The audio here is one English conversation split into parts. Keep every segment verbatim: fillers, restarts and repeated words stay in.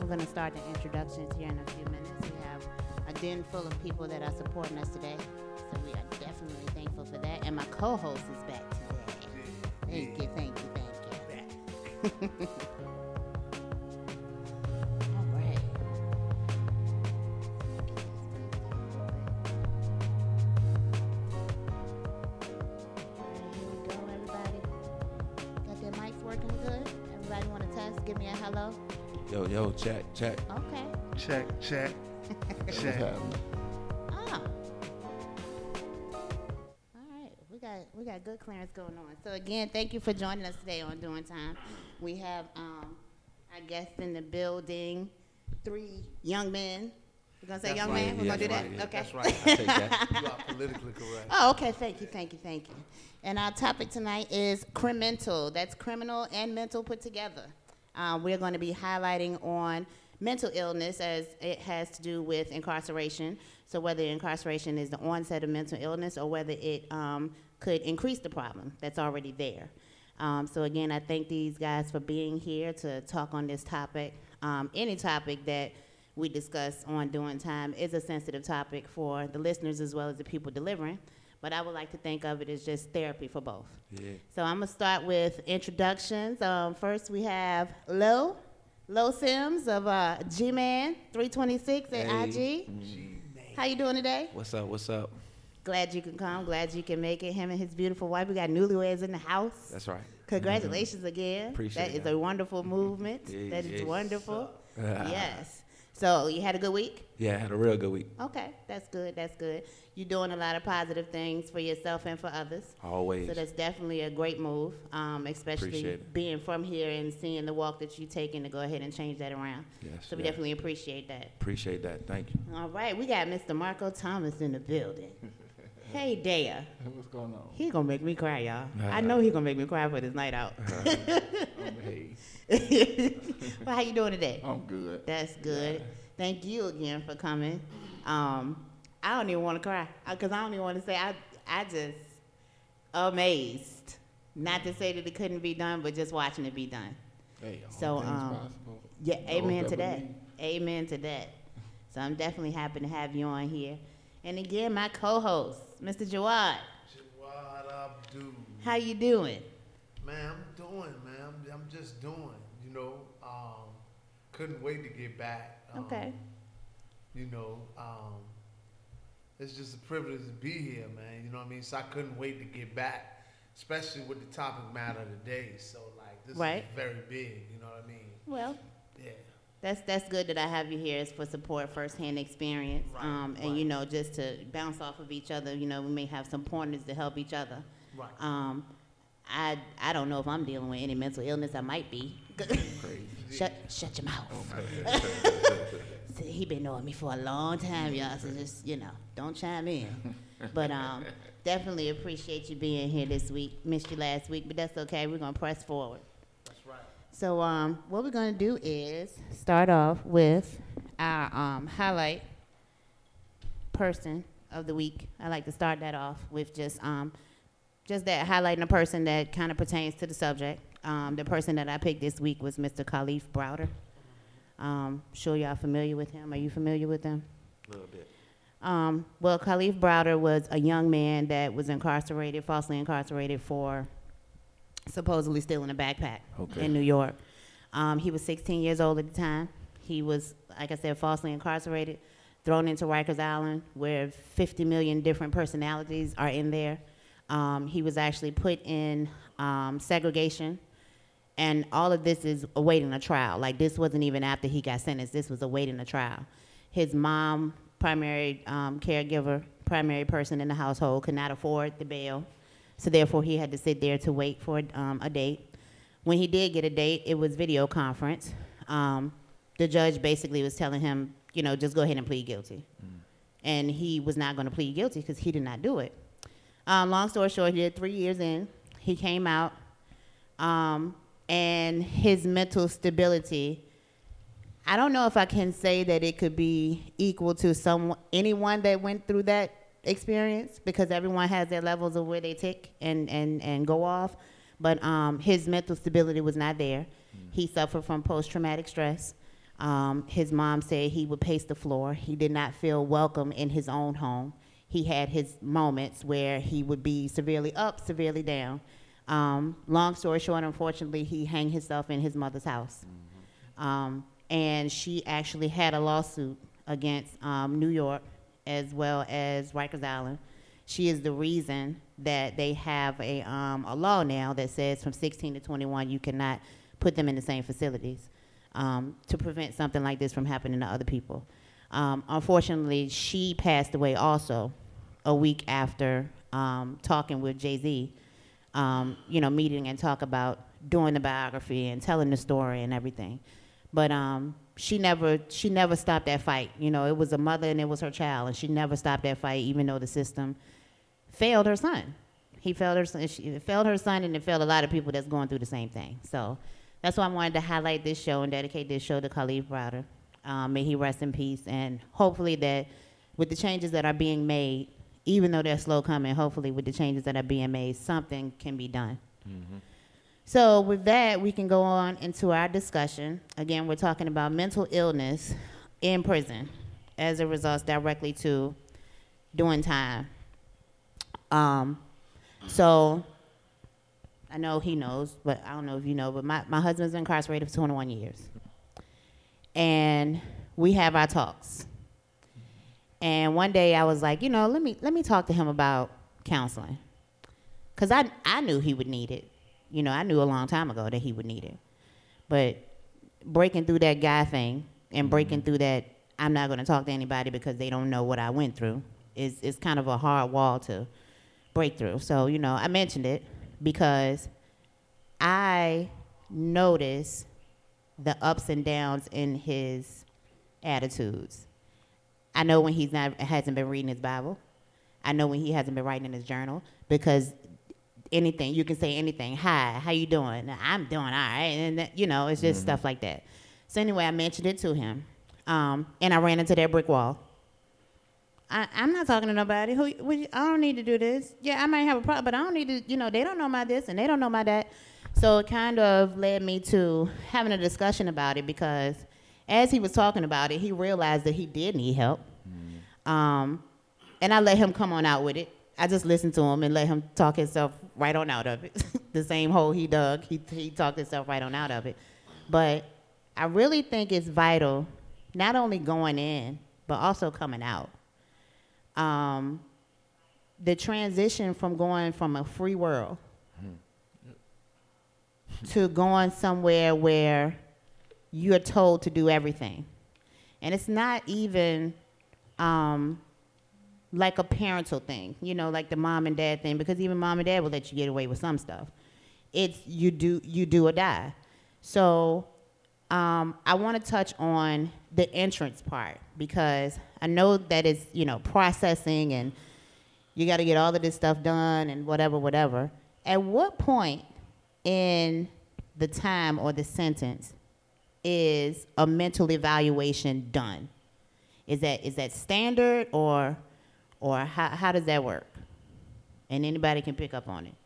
I'm going to start the introductions here in a few minutes. We have a den full of people that are supporting us today, so we are definitely thankful for that. And my co-host is back today. Thank you, thank you, thank you. All right. Here we go, everybody. Got their mics working good? Everybody want to test? Give me a hello. Yo, yo, check, check. Okay. Check, check, check. Oh. All right. We got we got good clearance going on. So again, thank you for joining us today on Doing Time. We have um our guests in the building, three young men. We're gonna say That's young right. men? We're Yeah, gonna do that's that? right, yeah. Okay. That's right. I take that. You are politically correct. Oh, okay. Thank you, thank you, thank you. And our topic tonight is criminal. That's criminal and mental put together. Um, we're going to be highlighting on mental illness as it has to do with incarceration. So whether incarceration is the onset of mental illness or whether it um, could increase the problem that's already there. Um, so again, I thank these guys for being here to talk on this topic. Um, any topic that we discuss on Doing Time is a sensitive topic for the listeners as well as the people delivering. But I would like to think of it as just therapy for both. Yeah. So I'm gonna start with introductions. Um, first we have Lo, Lo Sims of uh, G-Man three twenty-six at Hey. I G. How you doing today? What's up, what's up? Glad you can come. Glad you can make it. Him and his beautiful wife. We got newlyweds in the house. That's right. Congratulations again. Appreciate That is that. a wonderful movement. Yeah, that is yes. wonderful. Yes. So you had a good week? Yeah, I had a real good week. Okay, that's good. That's good. You're doing a lot of positive things for yourself and for others. Always. So that's definitely a great move, um, especially Appreciate it. being from here and seeing the walk that you've taken to go ahead and change that around. Yes, So we yes. definitely appreciate that. Appreciate that. Thank you. All right, we got Mister Marco Thomas in the building. Hey, Dea. What's going on? He gonna make me cry, y'all. I know he gonna make me cry for this night out. Um, hey, Well, how you doing today? I'm good. That's good. Thank you again for coming. Um, I don't even want to cry because I don't even want to say I. I just amazed. Not to say that it couldn't be done, but just watching it be done. Hey, all So, things um, possible. Yeah, Those amen that to that. believe. Amen to that. So I'm definitely happy to have you on here. And again, my co-host, Mister Jawad. What up, dude? How you doing? Man, I'm doing, man. I'm, I'm just doing. You know, um, couldn't wait to get back. Um, Okay. You know, um, it's just a privilege to be here, man. You know what I mean? So I couldn't wait to get back, especially with the topic matter today. So like, this Right. is very big. You know what I mean? Well, Yeah. that's that's good that I have you here is for support, firsthand experience, Right, um, and right. you know just to bounce off of each other. You know, we may have some pointers to help each other. Right. Um, I I don't know if I'm dealing with any mental illness. I might be. Crazy. shut shut your mouth. See, he been knowing me for a long time, y'all. So just you know, don't chime in. But um, definitely appreciate you being here this week. Missed you last week, but that's okay. We're gonna press forward. That's right. So um, what we're gonna do is start off with our um, highlight person of the week. I like to start that off with just um, just that highlighting a person that kind of pertains to the subject. Um, the person that I picked this week was Mister Khalif Browder. Um, sure y'all familiar with him. Are you familiar with him? A little bit. Um, well, Khalif Browder was a young man that was incarcerated, falsely incarcerated for supposedly stealing a backpack Okay. in New York. Um, he was sixteen years old at the time. He was, like I said, falsely incarcerated, thrown into Rikers Island, where fifty million different personalities are in there. Um, he was actually put in um, segregation, and all of this is awaiting a trial. Like, this wasn't even after he got sentenced. This was awaiting a trial. His mom, primary um, caregiver, primary person in the household, could not afford the bail, so therefore he had to sit there to wait for um, a date. When he did get a date, it was video conference. Um, the judge basically was telling him, you know, just go ahead and plead guilty. Mm. And he was not going to plead guilty because he did not do it. Um, long story short, he did three years in. He came out, um, and his mental stability, I don't know if I can say that it could be equal to some anyone that went through that experience, because everyone has their levels of where they tick and, and, and go off. But um, his mental stability was not there. Mm. He suffered from post-traumatic stress. Um, his mom said he would pace the floor. He did not feel welcome in his own home. He had his moments where he would be severely up, severely down. Um, long story short, unfortunately, he hanged himself in his mother's house. Mm-hmm. um, and she actually had a lawsuit against um, New York as well as Rikers Island. She is the reason that they have a, um, a law now that says from sixteen to twenty-one you cannot put them in the same facilities um, to prevent something like this from happening to other people. Um, unfortunately, she passed away also a week after um, talking with Jay-Z, um, you know, meeting and talk about doing the biography and telling the story and everything. But um, she never she never stopped that fight. You know, it was a mother and it was her child, and she never stopped that fight, even though the system failed her son. He failed her son. She it failed her son, and it failed a lot of people that's going through the same thing. So that's why I wanted to highlight this show and dedicate this show to Khalif Browder. Um, may he rest in peace, and hopefully that with the changes that are being made, even though they're slow coming, hopefully with the changes that are being made, something can be done. Mm-hmm. So with that, we can go on into our discussion. Again, we're talking about mental illness in prison as a result directly to doing time. Um, so I know he knows, but I don't know if you know, but my, my husband's incarcerated for twenty-one years. And we have our talks. And one day I was like, you know, let me let me talk to him about counseling. Because I, I knew he would need it. You know, I knew a long time ago that he would need it. But breaking through that guy thing and breaking through that I'm not going to talk to anybody because they don't know what I went through is, is kind of a hard wall to break through. So, you know, I mentioned it because I noticed the ups and downs in his attitudes. I know when he's not hasn't been reading his Bible. I know when he hasn't been writing in his journal, because anything, you can say anything. Hi, how you doing? I'm doing all right. And, that, you know, it's just mm-hmm. stuff like that. So anyway, I mentioned it to him. Um, and I ran into that brick wall. I, I'm not talking to nobody. Who? We, I don't need to do this. Yeah, I might have a problem, but I don't need to, you know, they don't know my this and they don't know my that. So it kind of led me to having a discussion about it, because as he was talking about it, he realized that he did need help. Mm. Um, and I let him come on out with it. I just listened to him and let him talk himself right on out of it. The same hole he dug, he, he talked himself right on out of it. But I really think it's vital, not only going in, but also coming out. Um, the transition from going from a free world mm. to going somewhere where you're told to do everything. And it's not even um, like a parental thing, you know, like the mom and dad thing, because even mom and dad will let you get away with some stuff. It's you do you do or die. So um, I want to touch on the entrance part, because I know that it's, you know, processing and you got to get all of this stuff done and whatever, whatever. At what point in the time or the sentence is a mental evaluation done? Is that is that standard, or or how how does that work? And anybody can pick up on it.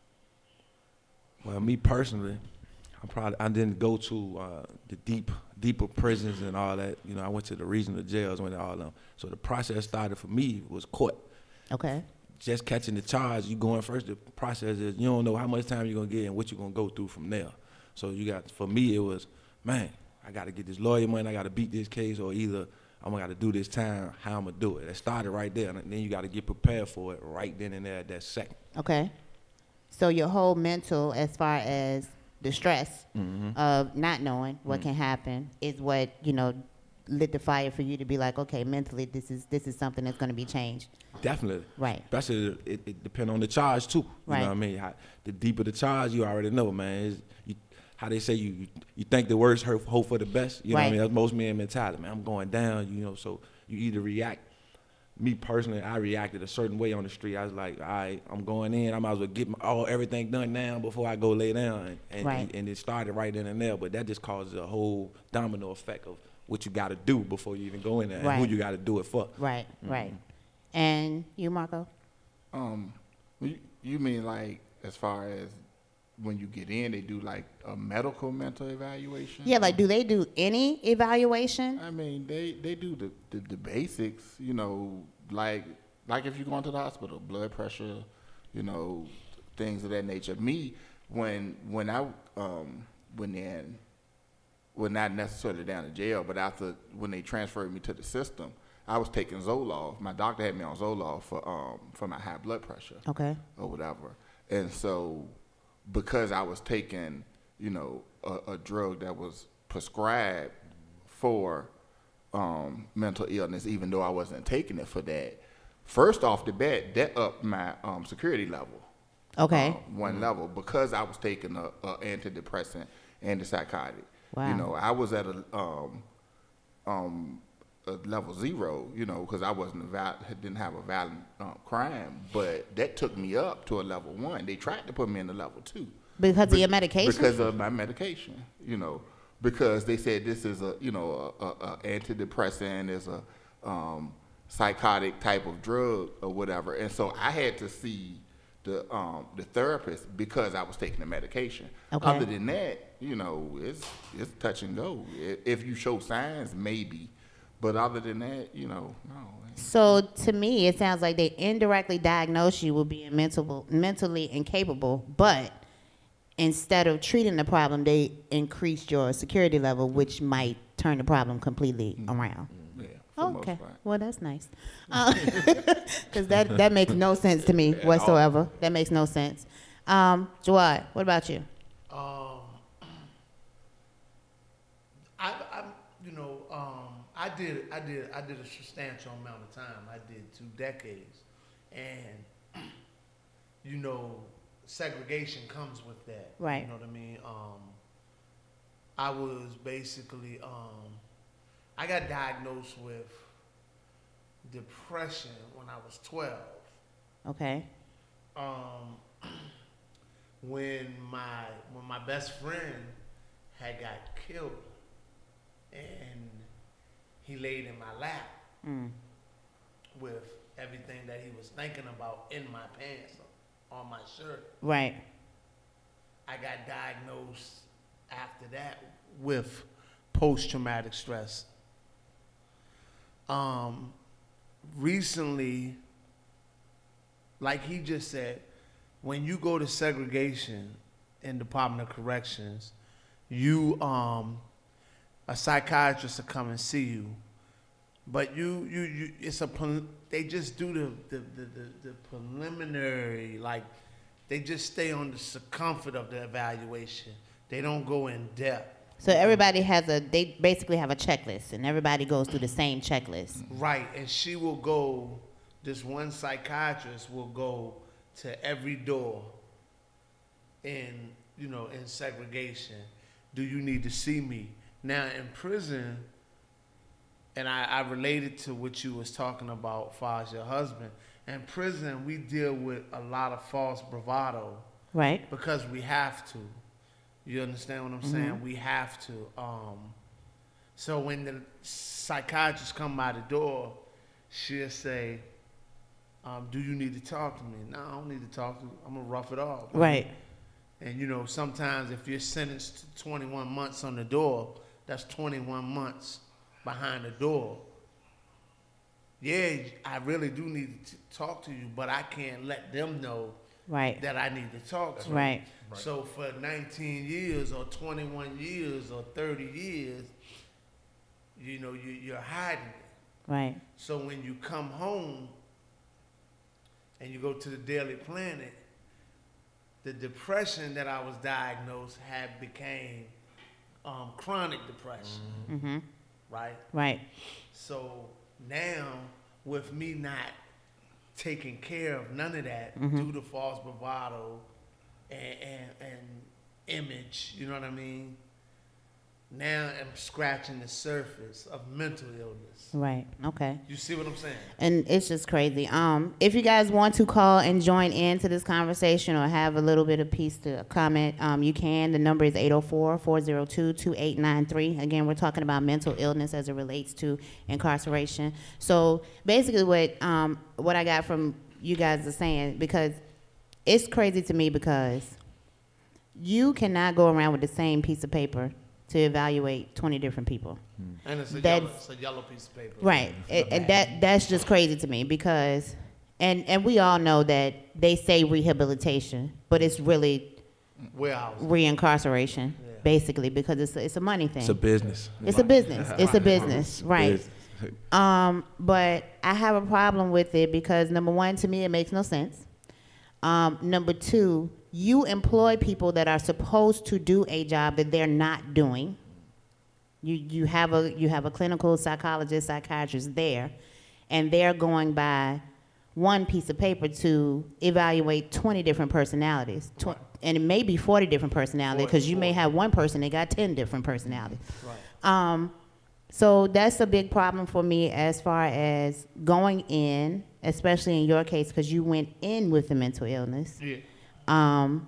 Well, me personally, I probably I didn't go to uh, the deep deeper prisons and all that. You know, I went to the regional jails, went to all of them. So the process started for me was court. Okay. Just catching the charge, you going first. The process is you don't know how much time you're gonna get and what you're gonna go through from there. So you got, for me, it was, man, I got to get this lawyer money, I got to beat this case, or either I'm going to do this time, how I'm going to do it. It started right there, and then you got to get prepared for it right then and there at that second. Okay. So your whole mental, as far as the stress mm-hmm. of not knowing what mm-hmm. can happen, is what, you know, lit the fire for you to be like, okay, mentally, this is this is something that's going to be changed. Definitely. Right. Especially, it, it depends on the charge, too. You right. know what I mean? How, the deeper the charge, you already know, man. It's, you, how they say you you think the worst, hurt, hope for the best. You know right. what I mean? That's most men mentality, man. I'm going down, you know, so you either react. Me personally, I reacted a certain way on the street. I was like, all right, I'm going in. I might as well get my, all everything done now before I go lay down. And, and, right. and, and it started right then and there, but that just causes a whole domino effect of what you got to do before you even go in there, right. and who you got to do it for. Right, mm-hmm. right. And you, Marco? Um, you, you mean like as far as when you get in, they do like a medical mental evaluation. Yeah, like do they do any evaluation? I mean, they, they do the, the, the basics, you know, like like if you're going to the hospital, blood pressure, you know, things of that nature. Me, when when I um went in, well, not necessarily down to jail, but after when they transferred me to the system, I was taking Zoloft. My doctor had me on Zoloft for um for my high blood pressure. Okay. Or whatever. And so because I was taking, you know, a, a drug that was prescribed for um, mental illness, even though I wasn't taking it for that, first off the bat, that upped my um, security level. Okay. Um, one level, because I was taking a, a antidepressant and a psychotic. Wow. You know, I was at a um, um, a level zero, you know, because I wasn't a val- didn't have a violent um, crime, but that took me up to a level one. They tried to put me in a level two Because of Be- your medication? because of my medication, you know, because they said this is a you know a, a, a antidepressant, is a um, psychotic type of drug or whatever, and so I had to see the um, the therapist because I was taking the medication. Okay. Other than that, you know, it's it's touch and go. I- If you show signs, maybe. But other than that, you know, no. So to me, it sounds like they indirectly diagnosed you with being mental, mentally incapable, but instead of treating the problem, they increased your security level, which might turn the problem completely around. Yeah, for the Okay, most part. well that's nice, because that that makes no sense to me whatsoever. That makes no sense. Um, Jawad, what about you? Um, I, I, you know, um, I did, I did, I did a substantial amount of time. I did two decades, and you know, segregation comes with that. Right. You know what I mean? Um, I was basically, um, I got diagnosed with depression when I was twelve. Okay. Um, when my when my best friend had got killed, and he laid in my lap Mm. with everything that he was thinking about in my pants, on my shirt. Right. I got diagnosed after that with post-traumatic stress. Um, recently, like he just said, when you go to segregation in Department of Corrections, you um, a psychiatrist will come and see you, but you you, you it's a pre- they just do the the, the the the preliminary, like they just stay on the circumference of the evaluation. They don't go in depth. So everybody has a, they basically have a checklist, and everybody goes through the same checklist. Right, and she will go, this one psychiatrist will go to every door in, you know, in segregation. Do you need to see me? Now in prison, and I, I related to what you was talking about, far as your husband. In prison, we deal with a lot of false bravado Right. because we have to. You understand what I'm Mm-hmm. saying? We have to. Um, so when the psychiatrist come by the door, she'll say, um, do you need to talk to me? No, I don't need to talk to you. I'm going to rough it off. Right. And, you know, sometimes if you're sentenced to twenty-one months on the door, that's twenty-one months behind the door. Yeah, I really do need to talk to you, but I can't let them know Right. that I need to talk to you. Right. So for nineteen years or twenty-one years or thirty years, you know, you, you're hiding it. Right. So when you come home and you go to the Daily Planet, the depression that I was diagnosed had became um, chronic depression, Mm-hmm. right? Right. So now, with me not taking care of none of that Mhm. due to false bravado and, and, and image, you know what I mean? Now I'm scratching the surface of mental illness. Right. Okay. You see what I'm saying? And it's just crazy. Um, if you guys want to call and join into this conversation or have a little bit of piece to comment, um, you can. The number is eight oh four, four oh two, two eight nine three. Again, we're talking about mental illness as it relates to incarceration. So basically what um, what I got from you guys are saying, because it's crazy to me because you cannot go around with the same piece of paper to evaluate twenty different people. And it's a, That's- yellow, it's a yellow piece of paper. Right. And, and that that's just crazy to me because, and, and we all know that they say rehabilitation, but it's really Warehouse. reincarceration, Yeah. basically, because it's a, it's a money thing. It's a business. It's a business. It's a business, right? Business. Um, but I have a problem with it because number one, to me, it makes no sense. Um, number two, you employ people that are supposed to do a job that they're not doing. You you have a you have a clinical psychologist, psychiatrist there, and they're going by one piece of paper to evaluate twenty different personalities. Tw- and it may be forty different personalities because you may have one person that got ten different personalities. Right. Um, so that's a big problem for me as far as going in, especially in your case, because you went in with the mental illness. Yeah. Um,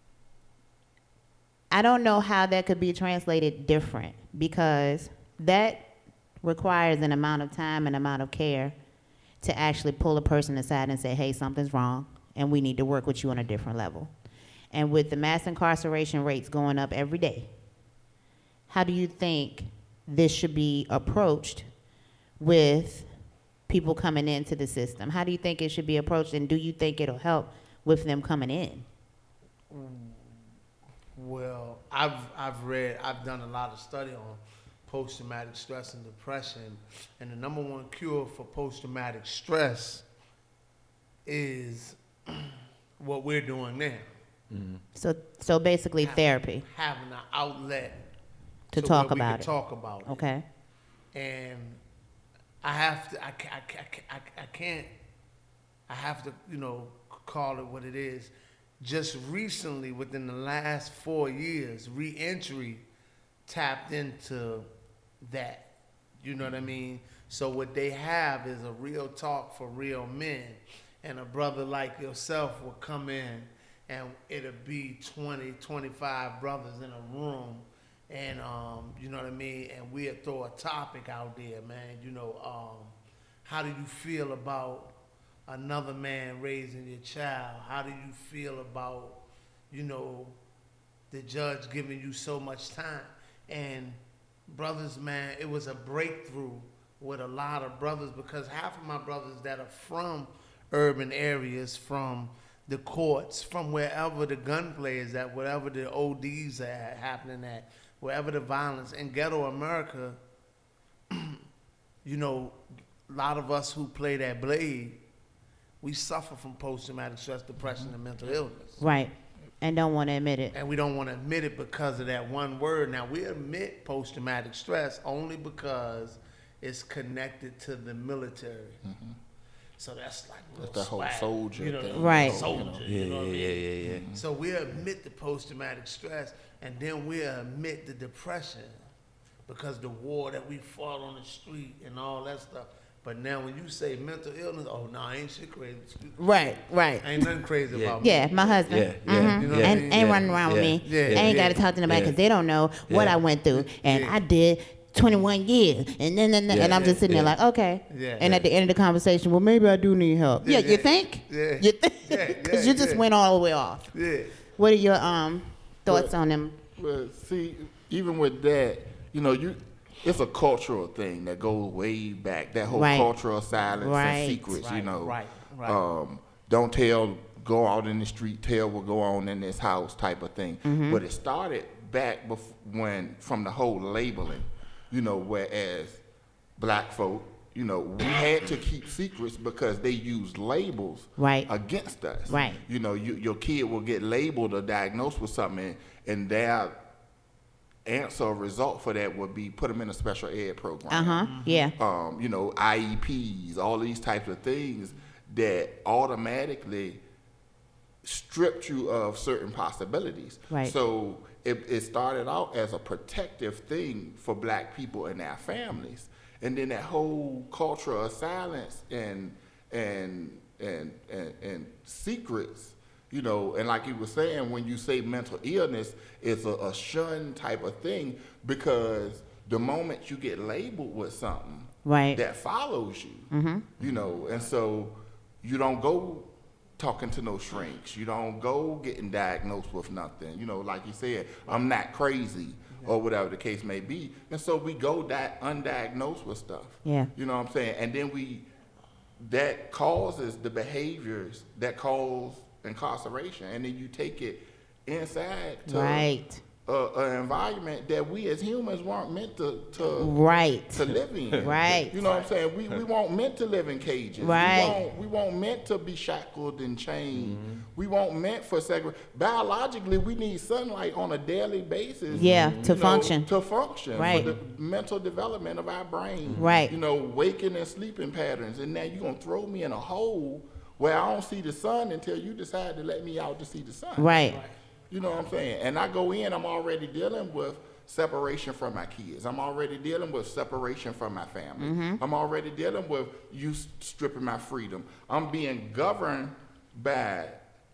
I don't know how that could be translated different because that requires an amount of time and amount of care to actually pull a person aside and say, hey, something's wrong and we need to work with you on a different level. And with the mass incarceration rates going up every day, how do you think this should be approached with people coming into the system? How do you think it should be approached, and do you think it'll help with them coming in? Well, I've I've read, I've done a lot of study on post-traumatic stress and depression, and the number one cure for post-traumatic stress is what we're doing now. So, so basically therapy Having an outlet to so talk where we about can it. talk about it. Okay. And I have to, I, ca- I, ca- I, ca- I, ca- I can't, I have to, you know, call it what it is. Just recently, within the last four years, re-entry tapped into that. You know what I mean? So what they have is a real talk for real men. And a brother like yourself will come in and it'll be twenty, twenty-five brothers in a room. And, um, you know what I mean? And we'll throw a topic out there, man. You know, um, how do you feel about another man raising your child? How do you feel about, you know, the judge giving you so much time? And brothers, man, it was a breakthrough with a lot of brothers because half of my brothers that are from urban areas, from the courts, from wherever the gunplay is at, wherever the O Ds are happening at, wherever the violence in ghetto America, you know, a lot of us who play that blade, we suffer from post-traumatic stress, depression, and mental illness. Right. And don't want to admit it. And we don't want to admit it because of that one word. Now, we admit post-traumatic stress only because it's connected to the military. Mm-hmm. So that's like a That's little that whole swag, soldier you know, thing. Right. Soldier, Yeah, you know what I yeah, mean? yeah, yeah. So we admit the post-traumatic stress, and then we admit the depression because the war that we fought on the street and all that stuff. But now when you say mental illness, oh, no, ain't shit crazy. Right, right. Ain't nothing crazy Yeah. about me. Yeah, my husband. Yeah, yeah, Mhm. You know what I and mean? ain't Yeah, running around with yeah, me. yeah, I ain't yeah, got to talk to nobody yeah. because they don't know what Yeah. I went through. And Yeah. I did twenty-one years. And then, then, then- and Yeah, I'm just sitting yeah. there like, okay. Yeah. And at the end of the conversation, well, maybe I do need help. Yeah, Yeah, you yeah. think? Yeah. You think? Yeah, Because yeah, you just yeah. went all the way off. Yeah. What are your um thoughts Well- on them? Well, see, even with that, you know, you it's a cultural thing that goes way back. That whole Right. cultural silence Right. and secrets, you Right, know. right, right. Um, don't tell, go out in the street, tell what go on in this house type of thing. Mm-hmm. But it started back bef- when, from the whole labeling, you know, whereas black folk, you know, we had to keep secrets because they used labels Right. against us. Right. You know, you, your kid will get labeled or diagnosed with something, and their answer or result for that would be put them in a special ed program. Uh huh. Yeah. Um, you know, I E Ps, all these types of things that automatically stripped you of certain possibilities. Right. So it, it started out as a protective thing for black people and their families. And then that whole culture of silence and and and and, and secrets, you know, and like you were saying, when you say mental illness, it's a, a shun type of thing because the moment you get labeled with something Right. that follows you, you know, and so you don't go talking to no shrinks. You don't go getting diagnosed with nothing. You know, like you said, I'm not crazy or whatever the case may be. And so we go di- undiagnosed with stuff. Yeah. You know what I'm saying? And then we, that causes the behaviors that cause incarceration. And then you take it inside to Right. a, an environment that we as humans weren't meant to, to Right. to live in. Right. You know what I'm saying? We we weren't meant to live in cages. Right. We weren't, we weren't meant to be shackled and chained. Mm-hmm. We weren't meant for segregation. Biologically, we need sunlight on a daily basis. Yeah, to you know, function. To function. Right. For the mental development of our brain. Right. You know, waking and sleeping patterns. And now you're going to throw me in a hole where I don't see the sun until you decide to let me out to see the sun. Right. You know what I'm saying? And I go in, I'm already dealing with separation from my kids. I'm already dealing with separation from my family. Mm-hmm. I'm already dealing with you stripping my freedom. I'm being governed by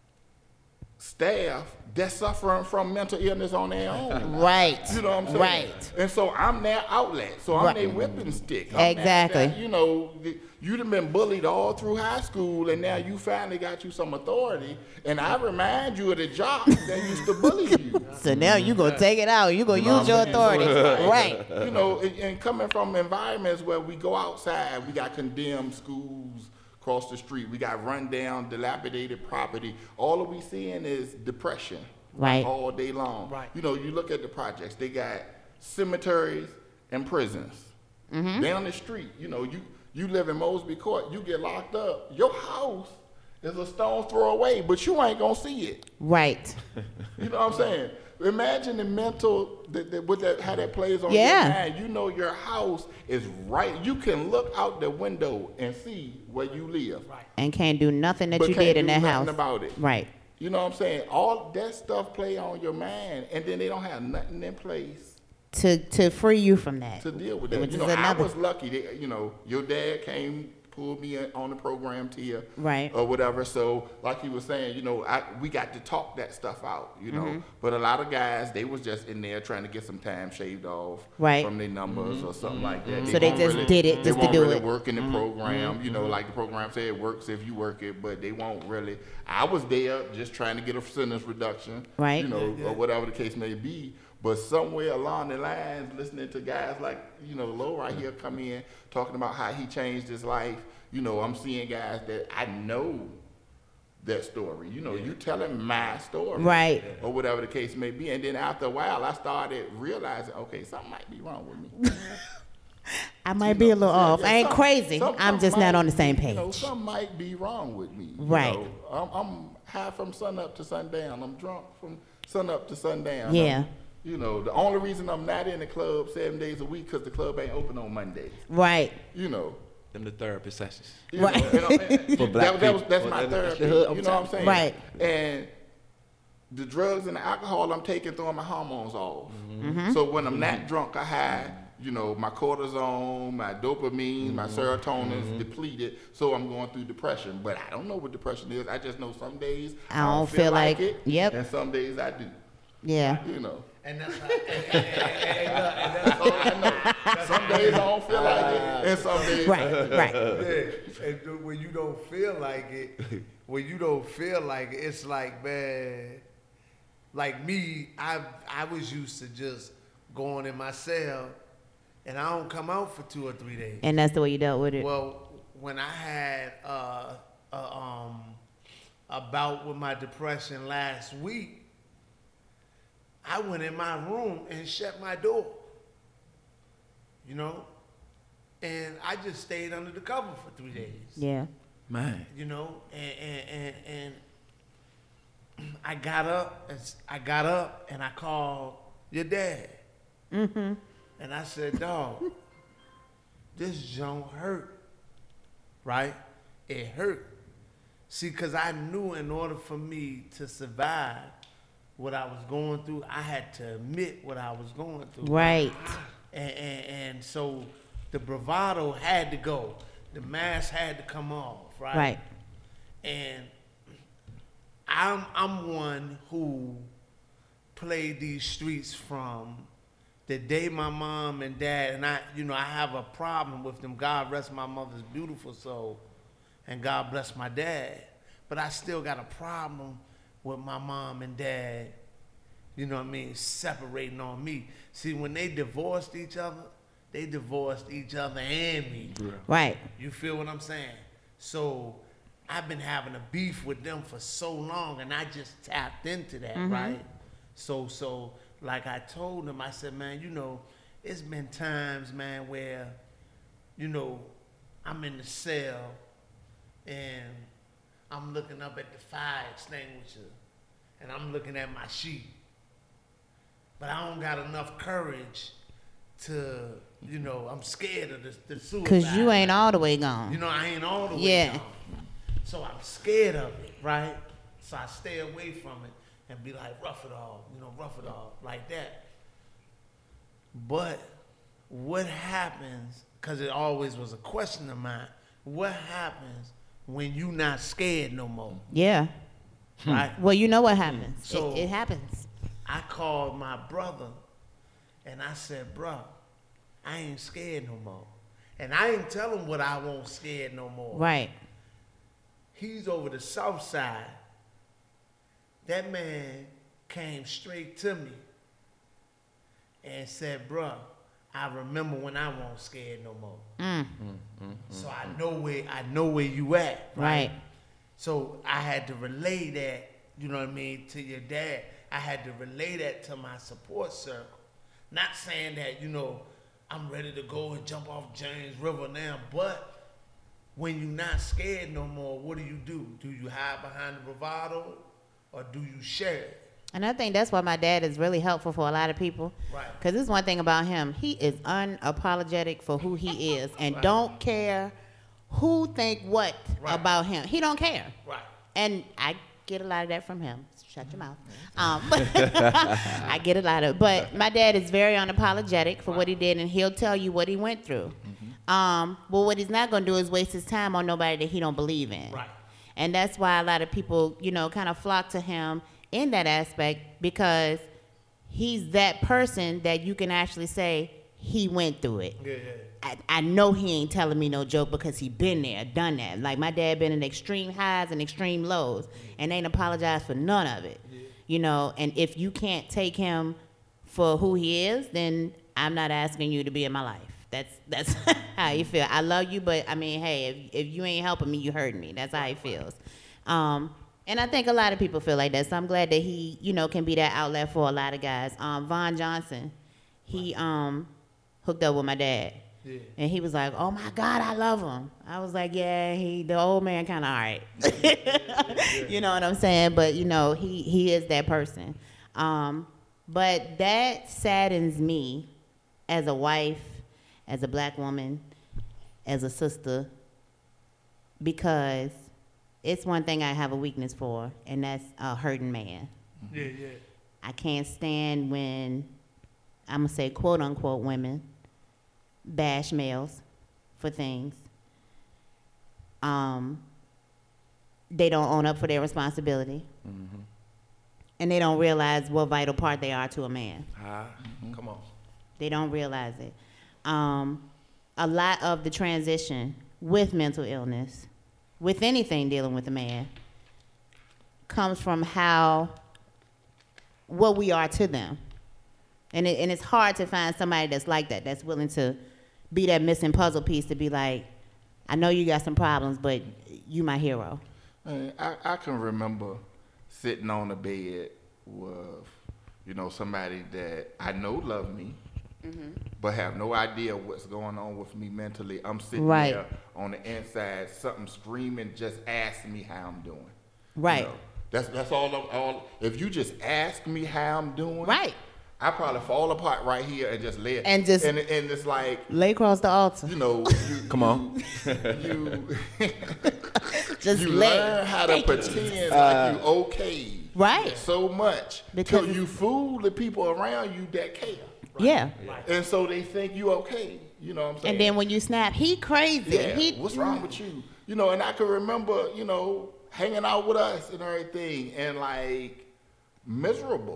staff that's suffering from mental illness on their own. Right. You know what I'm saying? Right. And so I'm their outlet. So I'm Right. their whipping stick. I'm Exactly. that- you know, the- you'd have been bullied all through high school, and now you finally got you some authority. And I remind you of the jock that used to bully you. So now you gonna take it out. You gonna You know use what your I'm saying? So authority. it's like, Right. You know, and, and coming from environments where we go outside, we got condemned schools across the street, we got run down, dilapidated property. All that we seeing is depression. Right. All day long. Right. You know, you look at the projects, they got cemeteries and prisons. Mm-hmm. Down the street, you know, you, you live in Mosby Court, you get locked up, your house is a stone's throw away, but you ain't gonna see it. Right. You know what I'm saying? Imagine the mental, the, the, what that, how that plays on Yeah. your mind. You know your house is right. You can look out the window and see where you live. Right. And can't do nothing that But you can't did in do that nothing house. about it. Right. You know what I'm saying? All that stuff play on your mind, and then they don't have nothing in place To to free you from that. to deal with that. Which You is know, I another- was lucky. That, you know, your dad came, pulled me in on the program tier, Right. or whatever. So, like he was saying, you know, I, we got to talk that stuff out. You know, Mm-hmm. but a lot of guys, they was just in there trying to get some time shaved off Right. from their numbers or something like that. So they won't just did it they just to won't do really it. work in the program. You know, like the program said, it works if you work it, but they won't really. I was there just trying to get a sentence reduction, Right. You know, or whatever the case may be. But somewhere along the lines, listening to guys like, you know, Lo right here come in talking about how he changed his life. You know, I'm seeing guys that I know that story. You know, you telling my story. Right. Or whatever the case may be. And then after a while, I started realizing, okay, something might be wrong with me. I might be a little Yeah, off. yeah, I ain't some- crazy. some- I'm some just not might on the same be, You know, page. something might be wrong with me. you Right. know. I'm, I'm high from sun up to sundown. I'm drunk from sun up to sundown. Yeah. I'm- you know, the only reason I'm not in the club seven days a week because the club ain't open on Mondays. Right. You know. Them the therapy sessions. You know, Right. and, and, For that, black that was, people. that's Well, my that- that's therapy. the hood I'm You know what I'm saying? Right. And the drugs and the alcohol I'm taking throwing my hormones off. Mm-hmm. So when I'm not drunk or high, you know, my cortisone, my dopamine, my serotonin's Mm-hmm. depleted. So I'm going through depression. But I don't know what depression is. I just know some days I don't feel like- it. yep. And some days I do. Yeah. You know. And that's how, and, and, and, and, and that's That's all I know. Some days I don't feel like it, and some days I do. Right. Right. Yeah, and th- when you don't feel like it, when you don't feel like it, it's like, man, like me, I I was used to just going in my cell, and I don't come out for two or three days. And that's the way you dealt with it. Well, when I had uh, a, um, a bout with my depression last week, I went in my room and shut my door. You know? And I just stayed under the cover for three days. Yeah. Man. You know, and and, and, and I got up and s- I got up and I called your dad. Mm-hmm. And I said, dog, this junk hurt. Right? It hurt. See, because I knew in order for me to survive what I was going through, I had to admit what I was going through. Right. And, and, and so the bravado had to go. The mask had to come off, right? Right. And I'm I'm one who played these streets from the day my mom and dad, and I, you know, I have a problem with them. God rest my mother's beautiful soul, and God bless my dad. but I still got a problem with my mom and dad, you know what I mean, separating on me. See, when they divorced each other, they divorced each other and me. Right. You feel what I'm saying? So I've been having a beef with them for so long, and I just tapped into that, Mm-hmm. right? So, so like I told them, I said, man, you know, it's been times, man, where, you know, I'm in the cell and I'm looking up at the fire extinguisher and I'm looking at my sheet, but I don't got enough courage to, you know, I'm scared of the, the suicide. Because you ain't all the way gone. You know, I ain't all the way Yeah. gone. So I'm scared of it, right? So I stay away from it and be like, rough it off, you know, rough it off, like that. But what happens, because it always was a question of mine, what happens when you not scared no more, Yeah. right? Well, you know what happens. So- it, it happens. I called my brother and I said, bro, I ain't scared no more. And I ain't tell him what I won't scared no more. Right. He's over the south side. That man came straight to me and said, bruh, I remember when I wasn't scared no more. Mm. So I know where I know where you at, right? Right. So I had to relay that, you know what I mean, to your dad. I had to relay that to my support circle. Not saying that, you know, I'm ready to go and jump off James River now, but when you're not scared no more, what do you do? Do you hide behind the bravado or do you share it? And I think that's why my dad is really helpful for a lot of people. Right. Because this is one thing about him. He is unapologetic for who he is and Right. don't care who think what Right. about him. He don't care. Right. And I get a lot of that from him. Shut your mouth. Um, but I get a lot of But my dad is very unapologetic for what he did, and he'll tell you what he went through. Um, but what he's not going to do is waste his time on nobody that he don't believe in. Right. And that's why a lot of people, you know, kind of flock to him in that aspect, because he's that person that you can actually say he went through it. Yeah, yeah. I, I know he ain't telling me no joke because he been there, done that. Like my dad been in extreme highs and extreme lows and ain't apologized for none of it. Yeah. You know, and if you can't take him for who he is, then I'm not asking you to be in my life. That's that's how he feel. I love you, but I mean, hey, if, if you ain't helping me, you hurting me. That's how he feels. Um, and I think a lot of people feel like that. So I'm glad that he, you know, can be that outlet for a lot of guys. Um, Von Johnson, he um, hooked up with my dad. Yeah. And he was like, oh my God, I love him. I was like, yeah, he the old man kind of all right. You know what I'm saying? But, you know, he, he is that person. Um, but that saddens me as a wife, as a black woman, as a sister, because it's one thing I have a weakness for, and that's a hurting man. Yeah, yeah. I can't stand when, I'm going to say quote unquote women, bash males for things. Um, they don't own up for their responsibility. Mm-hmm. And they don't realize what vital part they are to a man. Ah, come on. They don't realize it. Um, a lot of the transition with mental illness, with anything dealing with a man, comes from how, what we are to them. And, it, and it's hard to find somebody that's like that, that's willing to be that missing puzzle piece to be like, I know you got some problems, but you my hero. I, I, I can remember sitting on a bed with, you know, somebody that I know love me, mm-hmm. but have no idea what's going on with me mentally. I'm sitting Right. there on the inside, something screaming, just asking me how I'm doing. Right. You know, that's that's all. I'm- all. If you just ask me how I'm doing, Right. I probably fall apart right here and just lay it. And just- and, and it's like, Lay across the altar. you know, you, Come on. you Just you lay. learn how to Thank you. pretend like you okay. Right. So much. Because Because you fool the people around you that care. Yeah. And so they think you okay. You know what I'm saying? And then when you snap, he crazy. yeah, He, what's wrong with you? You know, and I can remember, you know, hanging out with us and everything and like miserable.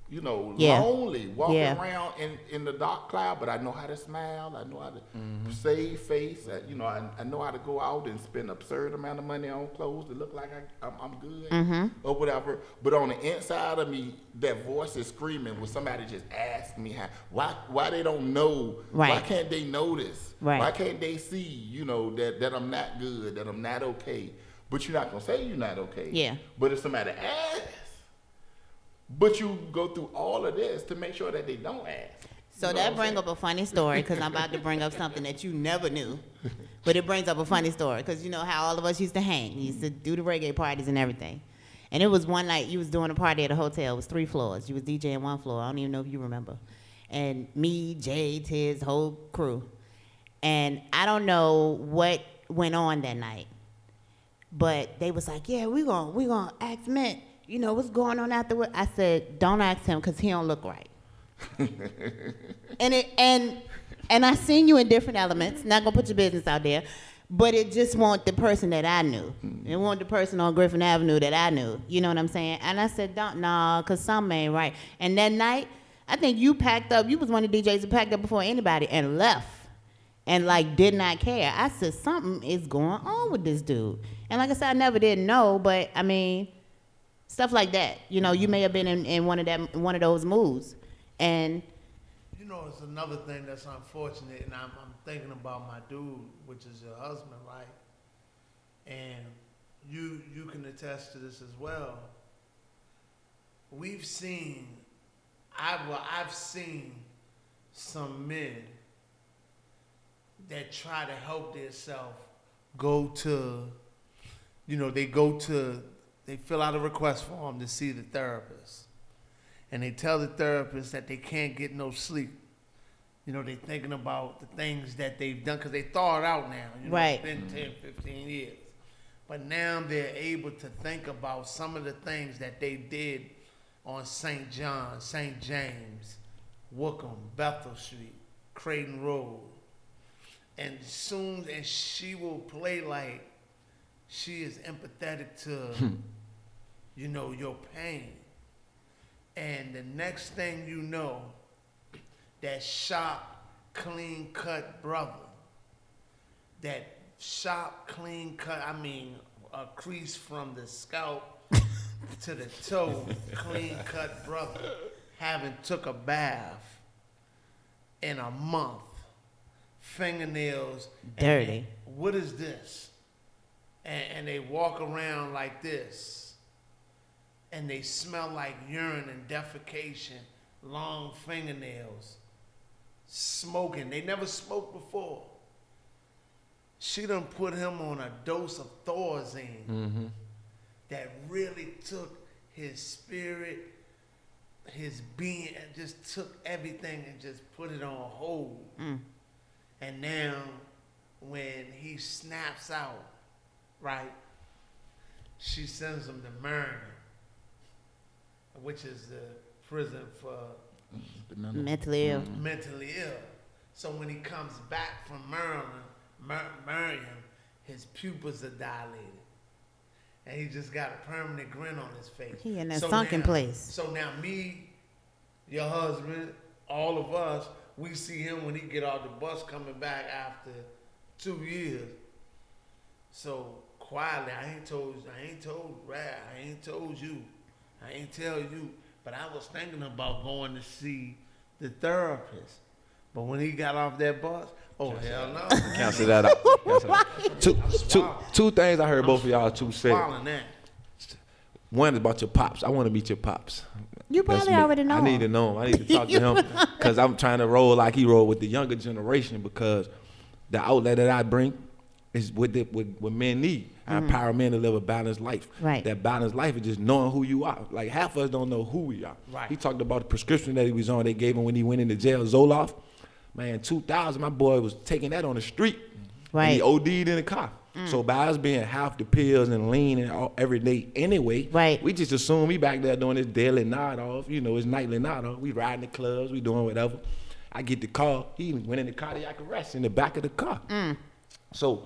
you know, Yeah. lonely, walking Yeah. around in, in the dark cloud, but I know how to smile. I know how to Mm-hmm. save face. I, you know, I, I know how to go out and spend absurd amount of money on clothes to look like I, I'm, I'm good Mm-hmm. or whatever. But on the inside of me, that voice is screaming when somebody just asks me how, why, why they don't know, why Right. can't they notice, Right. why can't they see, you know, that, that I'm not good, that I'm not okay. But you're not gonna say you're not okay. Yeah. But if somebody asks, but you go through all of this to make sure that they don't ask. So You know that what I'm bring saying? up a funny story because I'm about to bring up something that you never knew, but it brings up a funny story because you know how all of us used to hang, we used to do the reggae parties and everything, and it was one night you was doing a party at a hotel. It was three floors. You was DJing one floor. I don't even know if you remember, and me, Jay, Tiz, whole crew, and I don't know what went on that night, but they was like, yeah, we gonna we gonna ask Mint, you know what's going on afterward. I said, don't ask him because he don't look right. and it and and I seen you in different elements. Not gonna put your business out there, but it just want the person that I knew. It want the person on Griffin Avenue that I knew. You know what I'm saying? And I said, don't nah, cause something ain't right. And that night, I think you packed up. You was one of the D Js that packed up before anybody and left, and like did not care. I said something is going on with this dude. And like I said, I never did know, but I mean, stuff like that. You know, you may have been in, in one of them one of those moods, and. You know, it's another thing that's unfortunate, and I'm, I'm thinking about my dude, which is your husband, right? And you you can attest to this as well. We've seen, I well, I've seen some men that try to help themselves go to, you know, they go to, they fill out a request form to see the therapist. And they tell the therapist that they can't get no sleep. You know, they thinking about the things that they've done because they thought it out now. You know, Right. It's been ten, fifteen years. But now they're able to think about some of the things that they did on Saint John, Saint James, Wookham, Bethel Street, Creighton Road. And soon as she will play like she is empathetic to, you know, your pain. And the next thing you know, that sharp, clean cut brother, that sharp, clean cut, I mean, a crease from the scalp to the toe, clean cut brother, haven't took a bath in a month, fingernails. Dirty. And what is this? And, and they walk around like this. And they smell like urine and defecation, long fingernails, smoking. They never smoked before. She done put him on a dose of Thorazine Mm-hmm. that really took his spirit, his being, and just took everything and just put it on hold. Mm. And now, when he snaps out, right, she sends him to Maryland, which is the prison for The mental- Mentally ill. mentally ill. So when he comes back from Maryland, Mar- Marion, his pupils are dilated. And he just got a permanent grin on his face. He in that So sunken now- place. So now me, your husband, all of us, we see him when he get off the bus coming back after two years. So quietly, I ain't told, I ain't told Rad, I ain't told you, I ain't tell you, but I was thinking about going to see the therapist. But when he got off that bus, oh hell no. Cancel that out. Cancel that out. Two, two, two things I heard both of y'all two say. Swallowing that. One is about your pops. I want to meet your pops. You That's probably me. already know I need to him. know him. I need to talk to him because I'm trying to roll like he rolled with the younger generation because the outlet that I bring is what, the, what, what men need. I empower men to live a balanced life. Right. That balanced life is just knowing who you are. Like half of us don't know who we are. Right. He talked about the prescription that he was on. They gave him when he went into jail, Zoloft. Man, two thousand, my boy was taking that on the street. Right. And he OD'd in the car. So by us being half the pills and lean and all, every day anyway, Right. we just assume we back there doing this daily nod off, you know, his nightly nod off. We riding the clubs, we doing whatever. I get the call. He even went in the cardiac arrest in the back of the car. So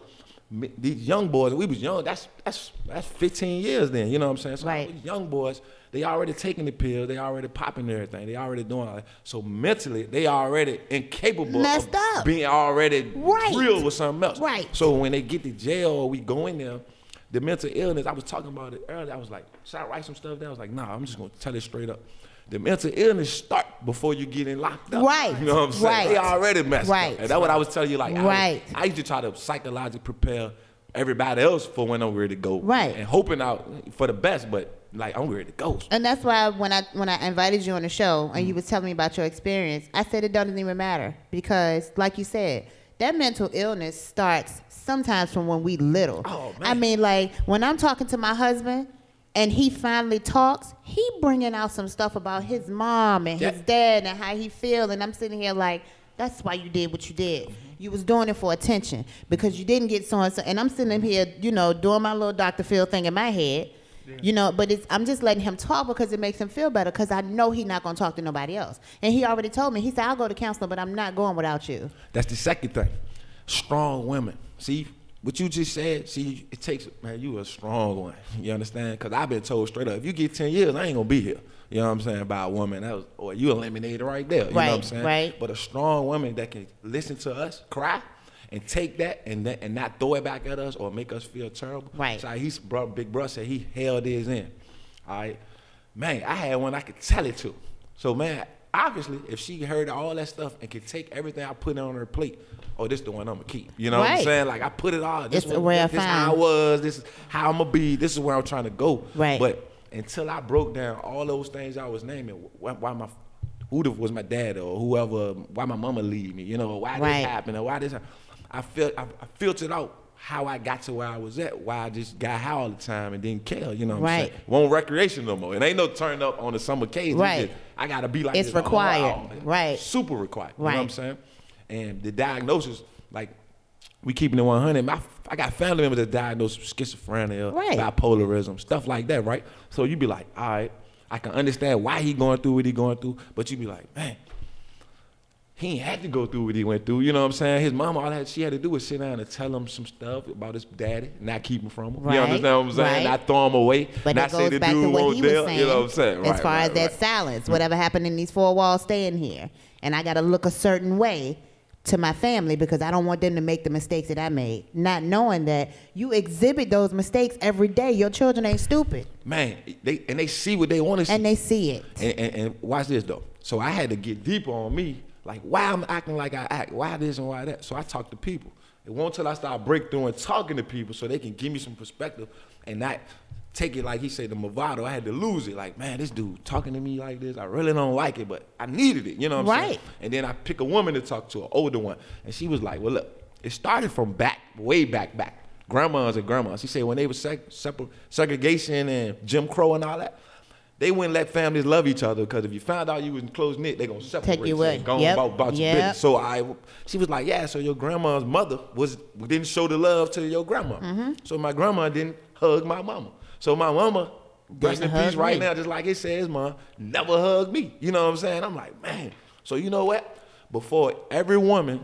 me- these young boys, we was young. That's that's that's fifteen years then. You know what I'm saying? So Right. these young boys, they already taking the pill. They already popping everything. They already doing all that. So mentally, they already incapable Messed of up. being already Right. drilled with something else. Right. So when they get to jail or we go in there, the mental illness, I was talking about it earlier. I was like, should I write some stuff down? I was like, nah, I'm just gonna tell it straight up. The mental illness start before you get in locked up. Right. You know what I'm saying? Right. They already messed Right. up. And that's what I was telling you. Like, Right. I, I used to try to psychologically prepare everybody else for when I'm ready to go. Right. And hoping out for the best, but like I'm ready to go. And that's why when I when I invited you on the show and you was telling me about your experience, I said it doesn't even matter because, like you said, that mental illness starts sometimes from when we little. Oh, man. I mean, like when I'm talking to my husband and he finally talks, he bringing out some stuff about his mom and his Yeah. dad and how he feel, and I'm sitting here like, that's why you did what you did. You was doing it for attention because you didn't get so and so. And I'm sitting here, you know, doing my little Doctor Phil thing in my head. You know, but it's, I'm just letting him talk because it makes him feel better because I know he's not going to talk to nobody else. And he already told me, he said, I'll go to counseling, but I'm not going without you. That's the second thing. Strong women. See, what you just said, see, it takes, man, you a strong one. You understand? Because I've been told straight up, if you get ten years, I ain't going to be here. You know what I'm saying? By a woman. That was, or you eliminated right there. You know what I'm Right, saying? right. But a strong woman that can listen to us, cry, and take that and that, and not throw it back at us or make us feel terrible. Right. So he's brought Big Bro said he held his in. All right. Man, I had one I could tell it to. So man, obviously, if she heard all that stuff and could take everything I put on her plate, oh, this the one I'm gonna keep. You know what I'm Right. saying? Like I put it all. This It's one, a rare this, this how I find. was. This is how I'm gonna be. This is where I'm trying to go. Right. But until I broke down all those things I was naming, why, why my who the, was my dad or whoever, why my mama leave me, you know, why Right. this happened or why this happened. I felt I, I filtered out how I got to where I was at, why I just got high all the time and didn't care, you know what I'm Right. saying? Won't recreation no more. It ain't no turn up on the summer occasion. Right. It's just, I gotta be like It's this all required. around. Right. Super required. You know what Right. I'm saying? And the diagnosis, like we keeping it one hundred. My, I got family members that diagnosed with schizophrenia, Right. bipolarism, stuff like that, right? So you be like, all right, I can understand why he going through what he going through, but you be like, man, he ain't had to go through what he went through. You know what I'm saying? His mama, all that she had to do was sit down and tell him some stuff about his daddy, not keep him from him. Right, You understand what I'm saying? right. Not throw him away, But not it say goes the back to dude what won't he was deal. saying. You know what I'm saying? As Right, far right, as that right. silence, whatever happened in these four walls staying here. And I got to look a certain way to my family because I don't want them to make the mistakes that I made. Not knowing that you exhibit those mistakes every day. Your children ain't stupid. Man, they and they see what they want to see. And they see it. And, and, and watch this though. So I had to get deeper on me, like why I'm acting like I act, why this and why that. So I talk to people. It won't till I start break through and talking to people so they can give me some perspective and not take it like he said the Movado. I had to lose it. Like, man, this dude talking to me like this, I really don't like it, but I needed it. You know what I'm saying? Right. And then I pick a woman to talk to, an older one, and she was like, well, look, it started from back, way back, back. Grandmas and grandmas. She said when they was seg- separ- segregation and Jim Crow and all that, they wouldn't let families love each other because if you found out you was close knit, they gonna separate Take you you away. and go Yep. about, about your Yep. business. So I, she was like, yeah. So your grandma's mother was didn't show the love to your grandma. Mm-hmm. So my grandma didn't hug my mama. So my mama, rest in Didn't peace hug right me. now, just like it says, mom, never hugged me. You know what I'm saying? I'm like, man. So you know what? Before every woman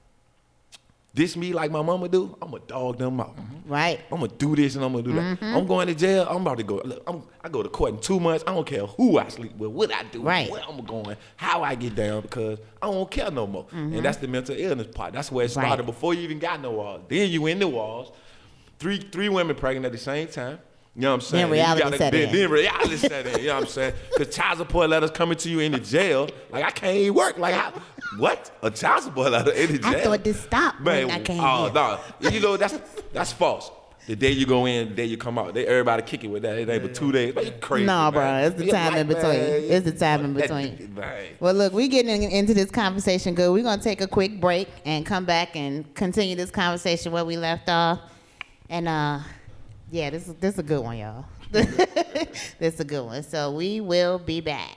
diss me like my mama do, I'm gonna dog them out. Right. I'm gonna do this and I'm gonna do that. Mm-hmm. I'm going to jail. I'm about to go. Look, I'm, I go to court in two months. I don't care who I sleep with, what I do, Right. where I'm going, how I get down, because I don't care no more. And that's the mental illness part. That's where it started Mm-hmm. Right. before you even got no walls. Then you in the walls. Three three women pregnant at the same time. You know what I'm saying? Then reality you gotta, set then, in. then reality set in. You know what I'm saying? Because child support letters coming to you in the jail. Like I can't even work. Like how, what? A child support letter in the jail? I thought this stopped Man, when I came oh, here. no. You know, that's that's false. The day you go in, the day you come out. They everybody kick it with that. It ain't but two days. Man, you crazy. No, man. bro. It's the Yeah, time in like, between. man, It's the time in that- between. man. Well, look, we're getting into this conversation good. We're going to take a quick break and come back and continue this conversation where we left off. And, uh, yeah, this is, this is a good one, y'all. This is a good one. So we will be back.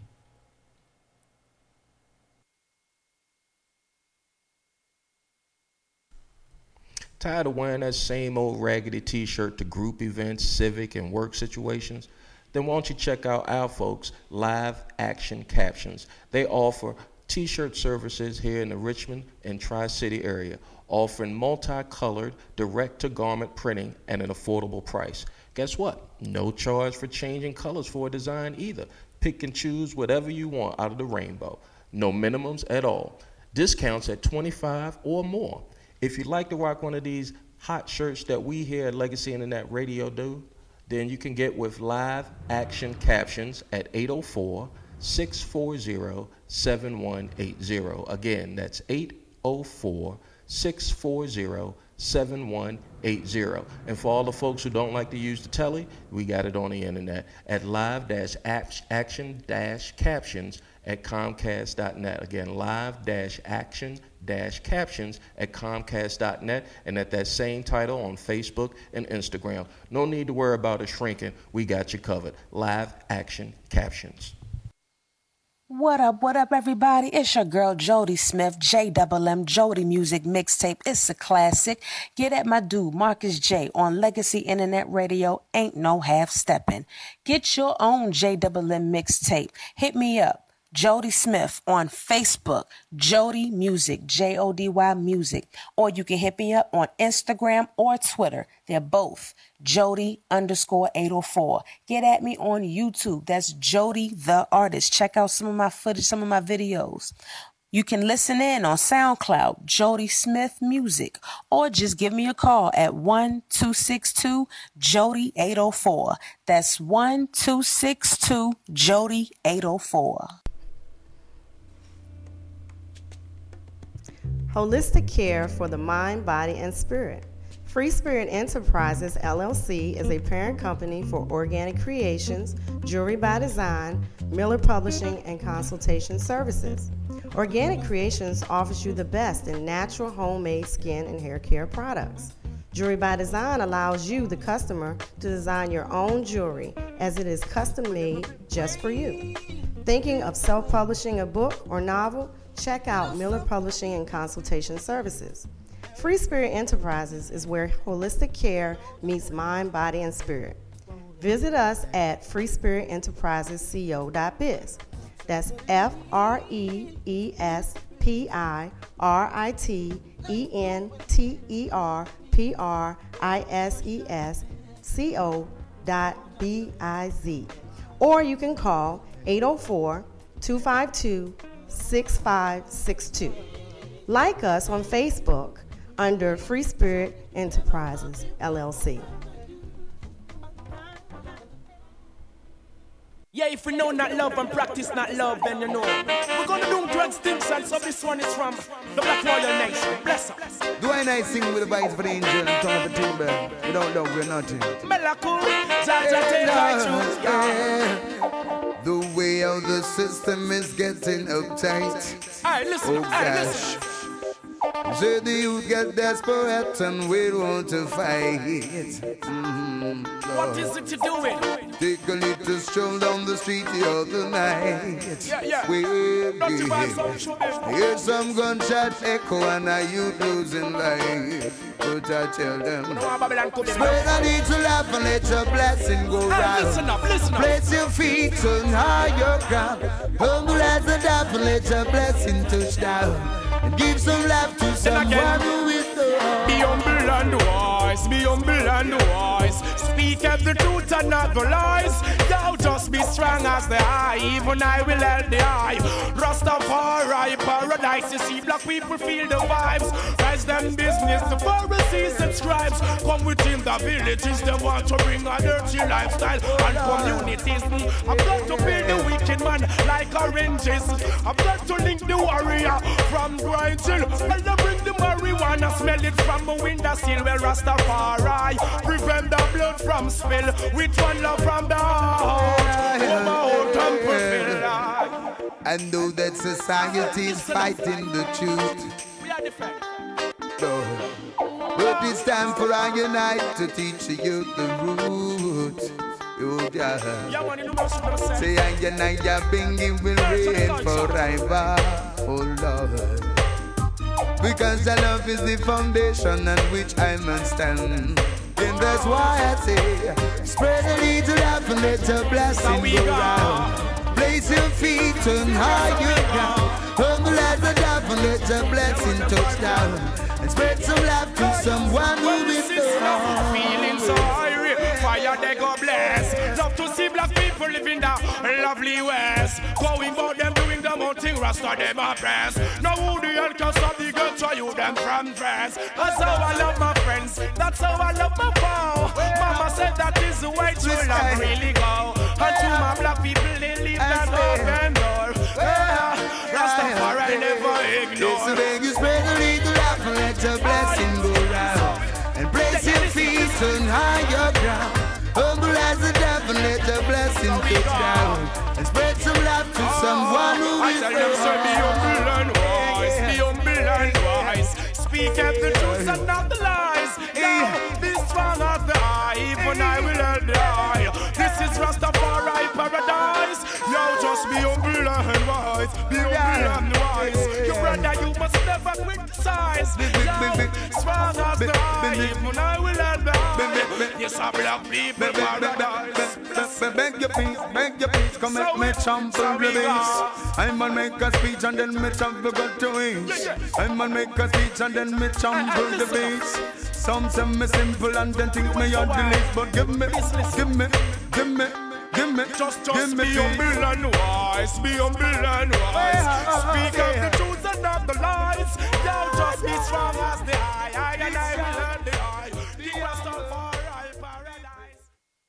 Tired of wearing that same old raggedy t-shirt to group events, civic, and work situations? Then why don't you check out our folks, Live Action Captions. They offer T-shirt services here in the Richmond and Tri-City area, offering multicolored direct-to-garment printing at an affordable price. Guess what? No charge for changing colors for a design either. Pick and choose whatever you want out of the rainbow. No minimums at all. Discounts at twenty-five or more. If you'd like to rock one of these hot shirts that we here at Legacy Internet Radio do, then you can get with live action captions at eight oh four, six four zero, seven one eight zero. Again, that's eight oh four, six four zero, seven one eight zero. And for all the folks who don't like to use the telly, we got it on the internet at live-action-captions at comcast dot net. Again, live-action-captions at comcast dot net, and at that same title on Facebook and Instagram. No need to worry about it shrinking. We got you covered. Live Action Captions. What up, what up, everybody? It's your girl, Jody Smith, J M M, Jody Music Mixtape. It's a classic. Get at my dude, Marcus J, on Legacy Internet Radio. Ain't no half-stepping. Get your own J M M mixtape. Hit me up. Jody Smith on Facebook, Jody Music, J O D Y Music. Or you can hit me up on Instagram or Twitter. They're both Jody underscore eight oh four. Get at me on YouTube. That's Jody the Artist. Check out some of my footage, some of my videos. You can listen in on SoundCloud, Jody Smith Music, or just give me a call at one two six two Jody eight oh four. That's one two six two Jody eight oh four. Holistic care for the mind, body, and spirit. Free Spirit Enterprises, L L C, is a parent company for Organic Creations, Jewelry by Design, Miller Publishing, and Consultation Services. Organic Creations offers you the best in natural, homemade skin and hair care products. Jewelry by Design allows you, the customer, to design your own jewelry, as it is custom made just for you. Thinking of self-publishing a book or novel? Check out Miller Publishing and Consultation Services. Free Spirit Enterprises is where holistic care meets mind, body, and spirit. Visit us at free spirit enterprises co dot biz. That's F R E E S P I R I T E N T E R P R I S E S C O dot B I Z. Or you can call eight oh four, two five two, six five six two. Like us on Facebook under Free Spirit Enterprises, L L C. Yeah, if we know not love and practice not love, then you know. We're gonna do drugs, things, and so this one is from the Black Royal Nation. Bless us. Do I nice sing with the vibes for the angel and tongue of the timber? We don't know, we're nothing. Melaku, Jaja, take my truth, yeah. The way how the system is getting uptight. Alright, listen, oh, alright, listen. So the youth get desperate and we want to fight. Mm-hmm. What is it you doing? Take a little stroll down the street the other night. Yeah, yeah. We're hear some gunshot echo and a youth losing life. But I tell them, spread a little laugh and let your blessing go hey, round. Listen up, listen up. Place your feet on higher ground. Humble as a dove and let your blessing touch down. And give some love to someone who is the Be humble and wise, be humble and wise. Speak of the truth and not the lies. Thou just be strong as the eye, even I will help the eye. Rastafari, paradise, you see black people feel the vibes. Rise them business, the Pharisees and scribes. Come within the villages, they want to bring a dirty lifestyle and communities. I'm going to build the wicked man like oranges. I'm going to link the warrior from Grind Hill. And I bring the marijuana, smell it from a window sill. Well, Rastafari, prevent the blood from spill. With one love from the heart. Oh, my heart and fulfill. I know that society is fighting the truth. We are different. No. But it's time for I unite to teach the youth the root. Oh, yeah. Say I unite, your binging will reign forever. Oh, Lord. Because the love is the foundation on which I must stand. And that's why I say, spread a little love and let your blessing go round. place your feet on higher ground. Humble as a dove and let your blessing touch down. And spread some love to someone who is there. Feeling so hungry, fire they go bless. Love to see black people living the lovely west. Going about them doing the own thing, Rasta them oppress. Now who the hell can stop the girls for you them from dress? That's how I love my friends, that's how I love my foe. Mama said that is the way true love really go. And to my black people they leave that open door. Yeah, Rastafari never ignore. So beg you spread a little love and let your blessing go round. And place your feet on higher ground. Humble as a dove and let your blessing touch down. And spread some love to someone who I is tell them, so be humble and wise, be humble and wise. Speak out the truth and not the lies. Now, be strong as the eye, even I will help the eye. This is Rastafari paradise. Now just be humble and wise, be humble and wise. Your brother, you must never criticize. Now, strong as the eye, even I will help the eye. Yes, I black people paradise. Beg your peace, beg your peace, come make me trample the bass. I'm gonna make a speech and then me trample got to wings. I'm gonna make a speech and then me trample the bass. Some say me simple and then think me on the list, but give me, give me, give me, give me, Just, give just me be humble and wise, be humble and wise. Speak out the truth and not the lies. Now just be strong as the eye, I and I will learn the eye. The Rastafari paradise.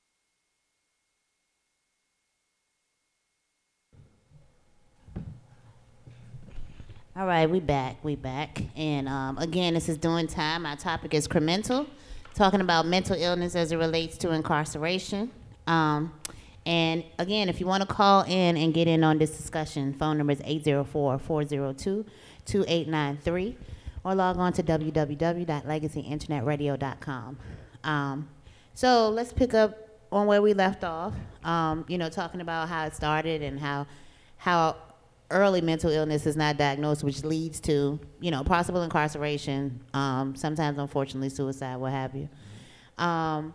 All right, we back, we back. And um, again, this is Doing Time. Our topic is Cremental, talking about mental illness as it relates to incarceration. Um, and again, if you want to call in and get in on this discussion, phone number is eight zero four, four zero two, two eight nine three, or log on to w w w dot legacy internet radio dot com. Um, so let's pick up on where we left off, um, you know, talking about how it started and how how early mental illness is not diagnosed, which leads to, you know, possible incarceration, um, sometimes, unfortunately, suicide, what have you. Um,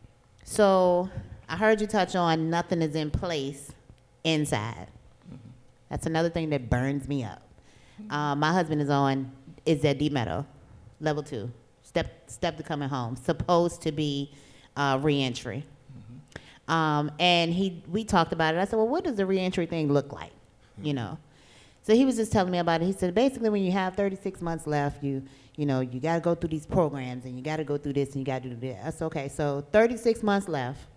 so I heard you touch on nothing is in place inside. Mm-hmm. That's another thing that burns me up. Uh, my husband is on, is at D-Meadow, level two, step step to coming home, supposed to be uh, reentry. Mm-hmm. Um, and he, we talked about it. I said, well, what does the reentry thing look like? You know, so he was just telling me about it. He said, basically, when you have thirty-six months left, you, you know, you got to go through these programs and you got to go through this and you got to do that. That's okay. So thirty-six months left.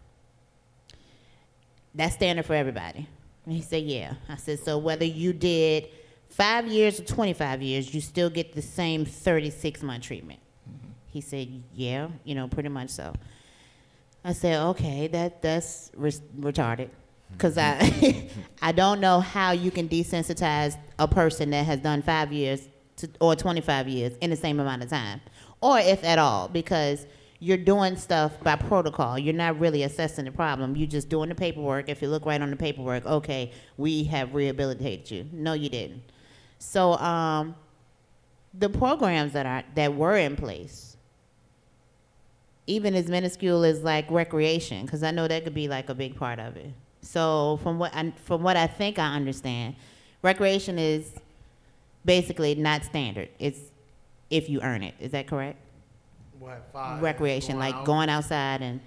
That's standard for everybody. And he said, yeah. I said, so whether you did five years or twenty-five years, you still get the same thirty-six month treatment. Mm-hmm. He said, yeah, you know, pretty much so. I said, okay, that that's re- retarded. Because I, I don't know how you can desensitize a person that has done five years to, or twenty-five years in the same amount of time, or if at all, because you're doing stuff by protocol. You're not really assessing the problem. You're just doing the paperwork. If you look right on the paperwork, okay, we have rehabilitated you. No, you didn't. So um, the programs that are that were in place, even as minuscule as like recreation, because I know that could be like a big part of it. So from what I, from what I think I understand, recreation is basically not standard. It's if you earn it. Is that correct? What, five? Recreation, going like out? going outside and.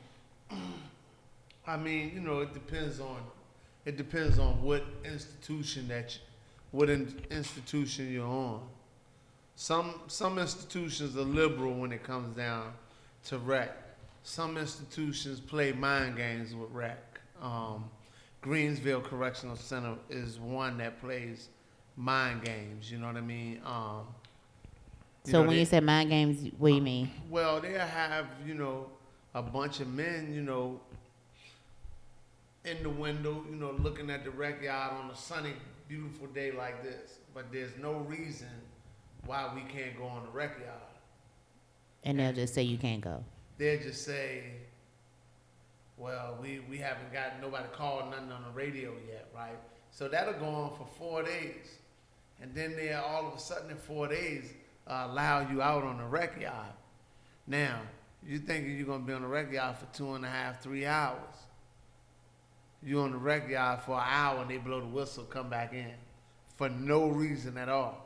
I mean, you know, it depends on, it depends on what institution that, you, what in, institution you're on. Some some institutions are liberal when it comes down to rec. Some institutions play mind games with rec. Um, Greensville Correctional Center is one that plays mind games. You know what I mean? Um, you So know, when they, you say mind games, what do you mean? well, they have, you know, a bunch of men, you know, in the window, you know, looking at the rec yard on a sunny, beautiful day like this. But there's no reason why we can't go on the rec yard. And they'll just say you can't go. They'll just say, well, we, we haven't got nobody called nothing on the radio yet, right? So that'll go on for four days. And then they all of a sudden in four days uh, allow you out on the rec yard. Now, you thinking you're going to be on the rec yard for two and a half, three hours. you on the rec yard for an hour and they blow the whistle, come back in. For no reason at all.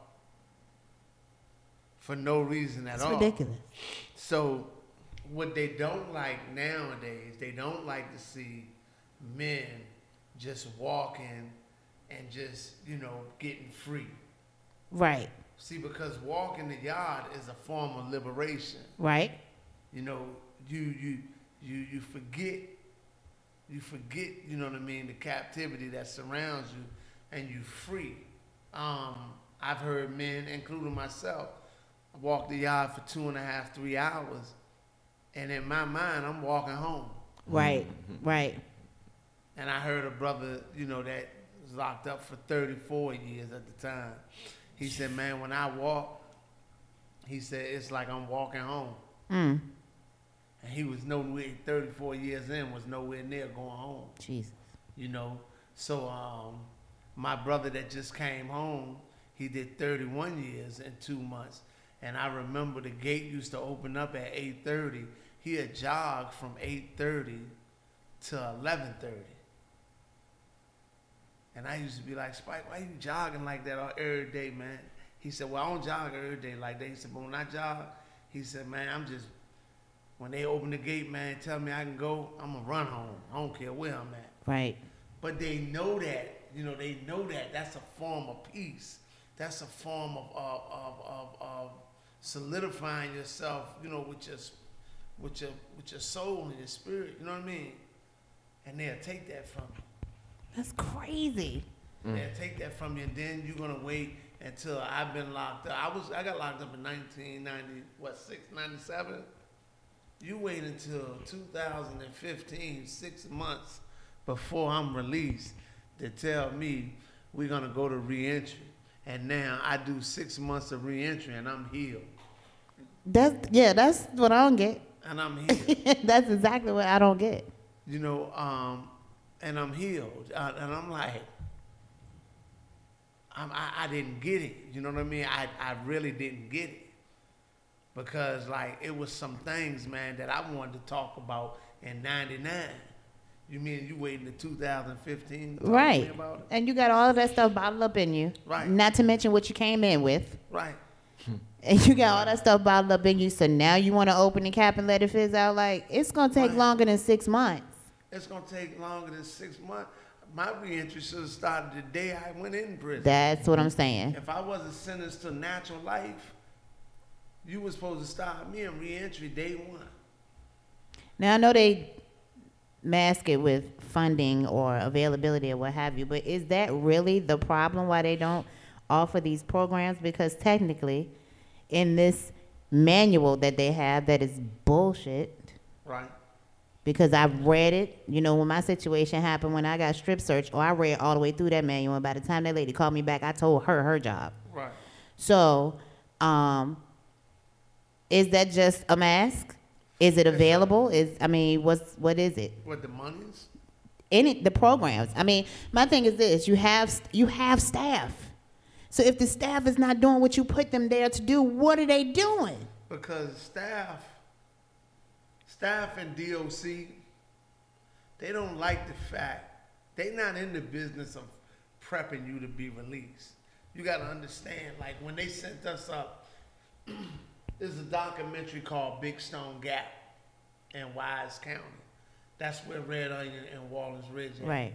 For no reason at It's all. ridiculous. So what they don't like nowadays, they don't like to see men just walking and just, you know, getting free. Right. See, because walking the yard is a form of liberation. Right. You know, you you you you forget you forget, you know what I mean, the captivity that surrounds you, and you free. Um, I've heard men, including myself, walk the yard for two and a half, three hours, and in my mind, I'm walking home. Right. Right. And I heard a brother, you know, that was locked up for thirty-four years at the time. He said, man, when I walk, he said, it's like I'm walking home. Mm. And he was nowhere, thirty-four years in, was nowhere near going home. Jesus. You know, so um, my brother that just came home, he did thirty-one years in two months. And I remember the gate used to open up at eight thirty. He had jogged from eight thirty to eleven thirty. And I used to be like, Spike, why you jogging like that all, every day, man? He said, well, I don't jog every day like that. He said, but when I jog, he said, man, I'm just, when they open the gate, man, tell me I can go, I'm going to run home. I don't care where I'm at. Right. But they know that, you know, they know that that's a form of peace. That's a form of, of, of, of, of solidifying yourself, you know, with your, with your, with your soul and your spirit, you know what I mean? And they'll take that from you. That's crazy. Mm. They'll take that from you, and then you're gonna wait until I've been locked up. I was, I got locked up in nineteen ninety, what, six, ninety-seven? You wait until two thousand fifteen, six months before I'm released to tell me we're gonna go to reentry. And now I do six months of reentry and I'm healed. That's yeah. That's what I don't get. And I'm healed. That's exactly what I don't get. You know, um, and I'm healed. Uh, and I'm like, I'm, I, I didn't get it. You know what I mean? I, I really didn't get it. Because, like, it was some things, man, that I wanted to talk about in ninety-nine. You mean you waiting to two thousand fifteen to talk Right. to me about it? And you got all of that stuff bottled up in you. Right. Not to mention what you came in with. Right. And you got all that stuff bottled up in you. So now you want to open the cap and let it fizz out. Like, it's going to take Right. longer than six months. It's going to take longer than six months. My reentry should have started the day I went in prison. That's what I'm saying. If I wasn't sentenced to natural life, you were supposed to start me in reentry day one. Now, I know they mask it with funding or availability or what have you, but is that really the problem why they don't offer these programs? Because technically, in this manual that they have that is bullshit, Right. because I've read it, you know, when my situation happened when I got strip searched, or I read all the way through that manual, and by the time that lady called me back, I told her her job. Right. So, um, is that just a mask? Is it available? Is I mean, what's what is it? What the monies? Any the programs. I mean, my thing is this: you have you have staff. So if the staff is not doing what you put them there to do, what are they doing? Because staff, staff and D O C, they don't like the fact they're not in the business of prepping you to be released. You got to understand, like when they sent us up, there's a documentary called Big Stone Gap in Wise County. That's where Red Onion and Wallace Ridge are. Right.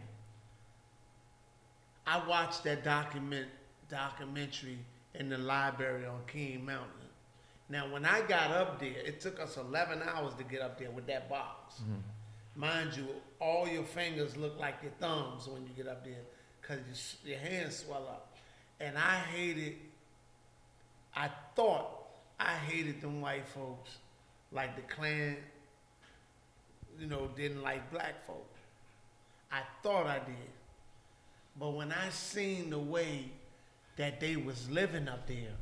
I watched that document documentary in the library on King Mountain. Now, when I got up there, it took us eleven hours to get up there with that box. Mm-hmm. Mind you, all your fingers look like your thumbs when you get up there because your, your hands swell up. And I hated, I thought I hated them white folks like the Klan, you know, didn't like black folk. I thought I did. But when I seen the way that they was living up there,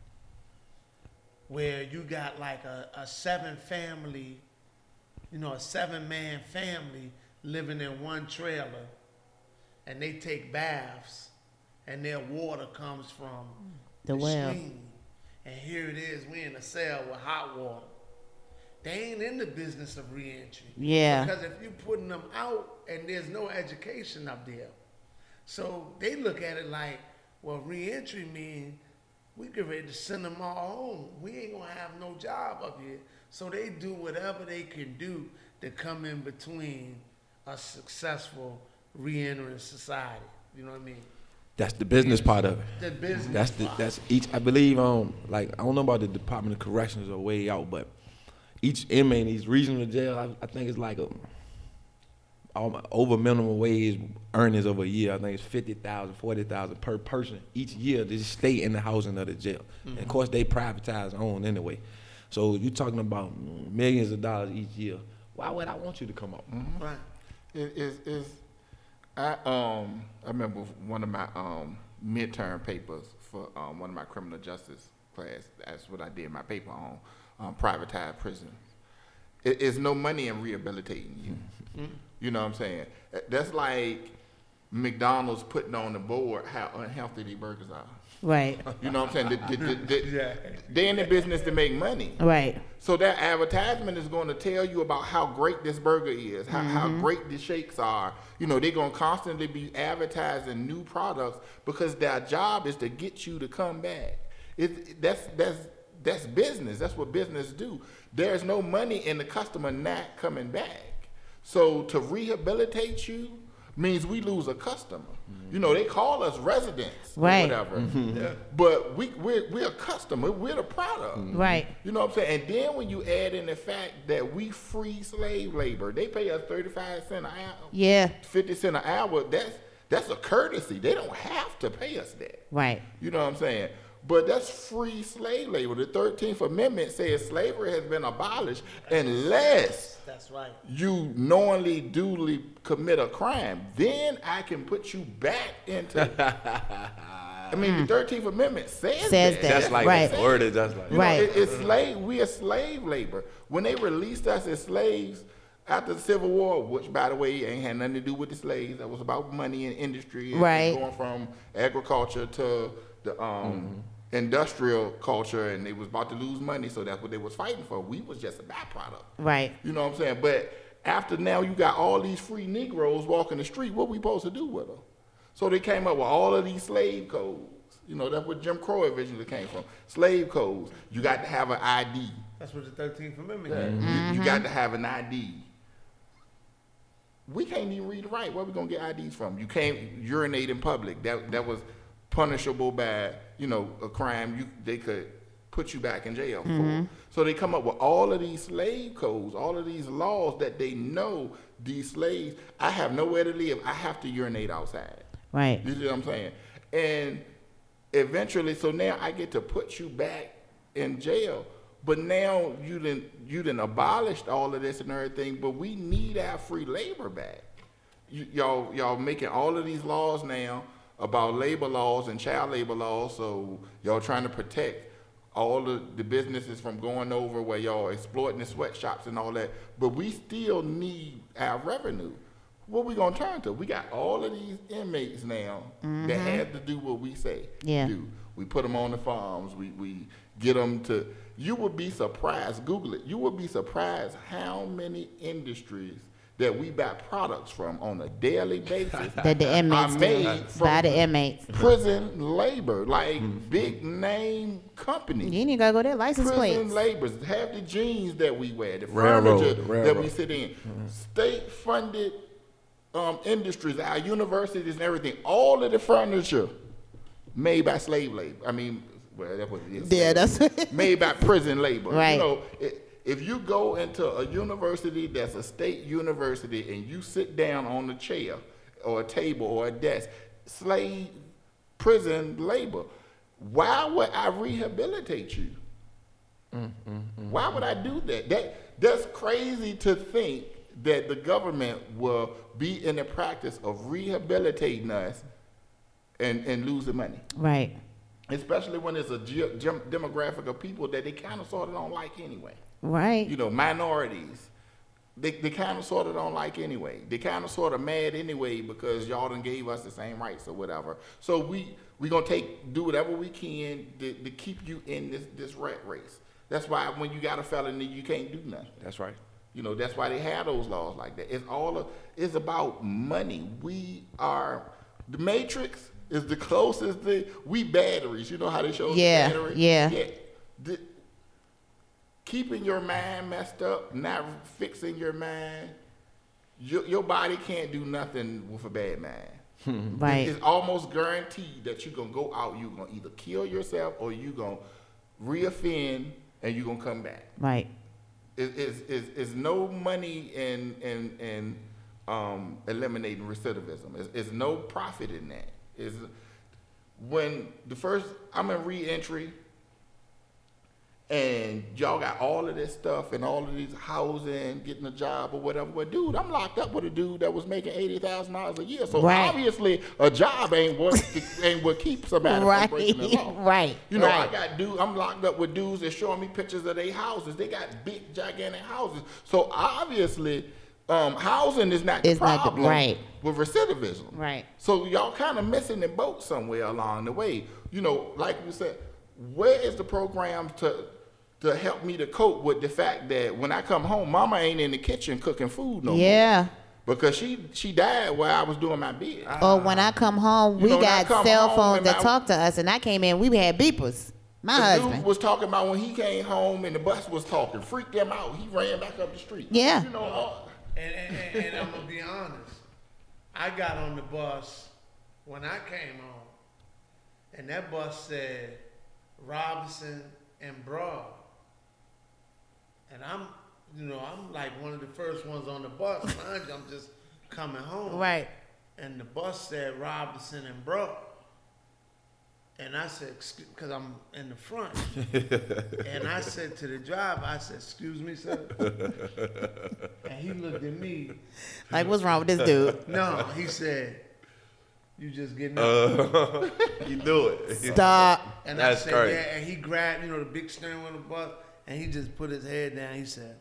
where you got like a, a seven family, you know, a seven man family living in one trailer, and they take baths, and their water comes from The the well. stream. And here it is, we in a cell with hot water. they ain't in the business of reentry. Yeah. Because if you're putting them out and there's no education up there, so they look at it like, well, reentry means we get ready to send them all home. We ain't gonna have no job up here. So they do whatever they can do to come in between a successful reentering society. You know what I mean? That's the business part of it. The business. That's the that's each. I believe um like I don't know about the Department of Corrections or way out, but each inmate in these regional jail, I, I think it's like a um, over minimum wage earnings over a year. I think it's fifty thousand, forty thousand per person each year to just stay in the housing of the jail. Mm-hmm. And of course, they privatize own anyway. So you're talking about millions of dollars each year. Why would I want you to come out? Mm-hmm. Right. It is is I um I remember one of my um midterm papers for um one of my criminal justice class. That's what I did my paper on um, privatized prisons. It is no money in rehabilitating you. Mm-hmm. You know what I'm saying? That's like McDonald's putting on the board how unhealthy these burgers are. Right. You know what I'm saying? The, the, the, the, yeah. They're in the business to make money. Right. So that advertisement is going to tell you about how great this burger is, how, mm-hmm. how great the shakes are. You know, they're going to constantly be advertising new products because their job is to get you to come back. It, that's, that's, that's business. That's what business do. There's no money in the customer not coming back. So to rehabilitate you means we lose a customer. Mm-hmm. You know, they call us residents right. or whatever. Mm-hmm. Yeah. But we, we're, we're a customer. We're the product. Mm-hmm. Right. You know what I'm saying? And then when you add in the fact that we free slave labor, they pay us thirty-five cents an hour, yeah, fifty cents an hour. That's, that's a courtesy. They don't have to pay us that. Right. You know what I'm saying? But that's free slave labor. The thirteenth Amendment says slavery has been abolished unless that's right. you knowingly, duly commit a crime. Then I can put you back into. I mean, the thirteenth Amendment says, says that. that. Just like right. that. Worded just like you right. know, it, it's slave. We are slave labor. When they released us as slaves after the Civil War, which, by the way, ain't had nothing to do with the slaves. That was about money and industry. Right. Going from agriculture to the um, mm-hmm. industrial culture, and they was about to lose money, so that's what they was fighting for. We was just a byproduct. Right. You know what I'm saying? But after now you got all these free Negroes walking the street, what we supposed to do with them? So they came up with all of these slave codes. You know, that's what Jim Crow originally came from. Slave codes. You got to have an I D. That's what the thirteenth Amendment yeah. mm-hmm. you, you got to have an I D. We can't even read or write. Where we gonna get I Ds from? You can't urinate in public. That that was punishable by, you know, a crime. You they could put you back in jail mm-hmm. for. So they come up with all of these slave codes, all of these laws that they know these slaves. I have nowhere to live. I have to urinate outside. Right. You see what I'm saying? And eventually, so now I get to put you back in jail. But now you done, you done abolished all of this and everything, but we need our free labor back. You, y'all, y'all making all of these laws now about labor laws and child labor laws, so y'all trying to protect all of the businesses from going over where y'all exploiting the sweatshops and all that, but we still need our revenue. What we gonna turn to? We got all of these inmates now mm-hmm. that have to do what we say yeah. do. We put them on the farms. We we get them to. You would be surprised. Google it. You would be surprised how many industries that we buy products from on a daily basis that the inmates are made do. from by the inmates. Prison labor, like mm-hmm. big name companies. You ain't gotta go there. License prison plates. Prison laborers have the jeans that we wear, the railroad, furniture the railroad. that we sit in, mm-hmm. state funded. Um, industries, our universities and everything, all of the furniture made by slave labor. I mean, well, that's what it is. Yeah, that's made by prison labor. Right. You know, it, if you go into a university that's a state university and you sit down on a chair or a table or a desk, slave prison labor, why would I rehabilitate you? Mm, mm, mm, why would I do that? That that's crazy to think that the government will be in the practice of rehabilitating us and, and losing money. Right. Especially when it's a ge- gem- demographic of people that they kind of sort of don't like anyway. Right. You know, minorities. They they kind of sort of don't like anyway. They kind of sort of mad anyway because y'all done gave us the same rights or whatever. So we we gonna take do whatever we can to, to keep you in this, this rat race. That's why when you got a felony, you can't do nothing. That's right. You know, that's why they have those laws like that. It's all of, it's about money. We are, the Matrix is the closest thing. We batteries. You know how they show Yeah, the battery? yeah. Yeah. The, keeping your mind messed up, not fixing your mind, your, your body can't do nothing with a bad mind. Right. It's almost guaranteed that you're going to go out, you're going to either kill yourself or you're going to reoffend and you're going to come back. Right. It, it's, it's, it's no money in, in, in um, eliminating recidivism. It's, it's no profit in that. It's, when the first, I'm in re-entry, and y'all got all of this stuff and all of these housing, getting a job or whatever. But dude, I'm locked up with a dude that was making eighty thousand dollars a year. So right. obviously a job ain't what ain't what keeps somebody right. from breaking the law. Right. You know, right. I got dude. I'm locked up with dudes that showing me pictures of their houses. They got big, gigantic houses. So obviously, um, housing is not the it's problem not the, right. with recidivism. Right. So y'all kind of missing the boat somewhere along the way. You know, like we said, where is the program to to help me to cope with the fact that when I come home, mama ain't in the kitchen cooking food no yeah. more. Because she she died while I was doing my bid. Or when I come home, You we know, when I got come cell home phones and that I- talk to us, and I came in, we had beepers. My The husband. dude was talking about when he came home and the bus was talking, freaked him out. He ran back up the street. Yeah. You know, uh, And, and, and, and I'm gonna be honest. I got on the bus when I came home, and that bus said Robinson and Broad. And I'm, you know, I'm like one of the first ones on the bus. Mind you, I'm just coming home. Right. And the bus said Robinson and Broad. And I said, because I'm in the front. And I said to the driver, I said, excuse me, sir. And he looked at me. Like, what's wrong with this dude? No, he said, you just getting up. Uh, you do it. Stop. And That's I said, crazy. yeah, and he grabbed, you know, the big steering wheel of the bus, and he just put his head down. He said,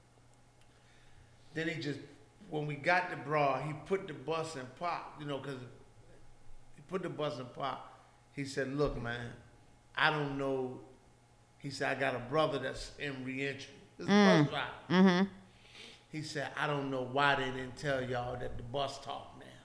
then he just, when we got to Broad, he put the bus in park, you know, because he put the bus in park. He said, look, man, I don't know. He said, I got a brother that's in reentry. This is Mm. a bus driver. Mm-hmm. He said, I don't know why they didn't tell y'all that the bus talk now.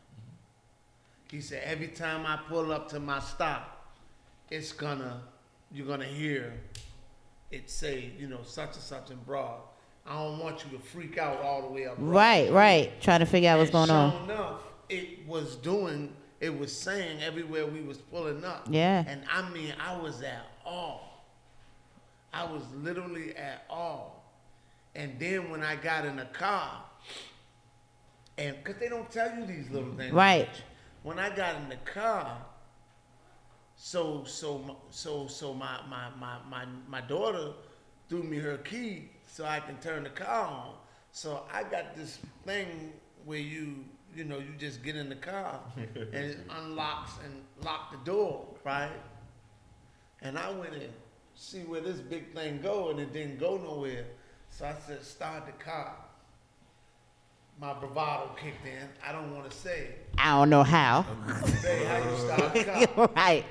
He said, every time I pull up to my stop, it's gonna, you're gonna hear it say, you know, such and such and Broad. I don't want you to freak out all the way up. Broad. Right, right. Trying to figure out what's And going on. Sure enough, it was doing, it was saying everywhere we was pulling up. Yeah. And I mean, I was at awe. I was literally at awe. And then when I got in the car, and because they don't tell you these little things. Right. When I got in the car, so so so so my my my my, my daughter threw me her key so I can turn the car on. So I got this thing where you you know you just get in the car and it unlocks and lock the door, right? And I went in see where this big thing go, and it didn't go nowhere. So I said, start the car. My bravado kicked in. I don't want to say it. I don't know how. Say how you start the car. Right.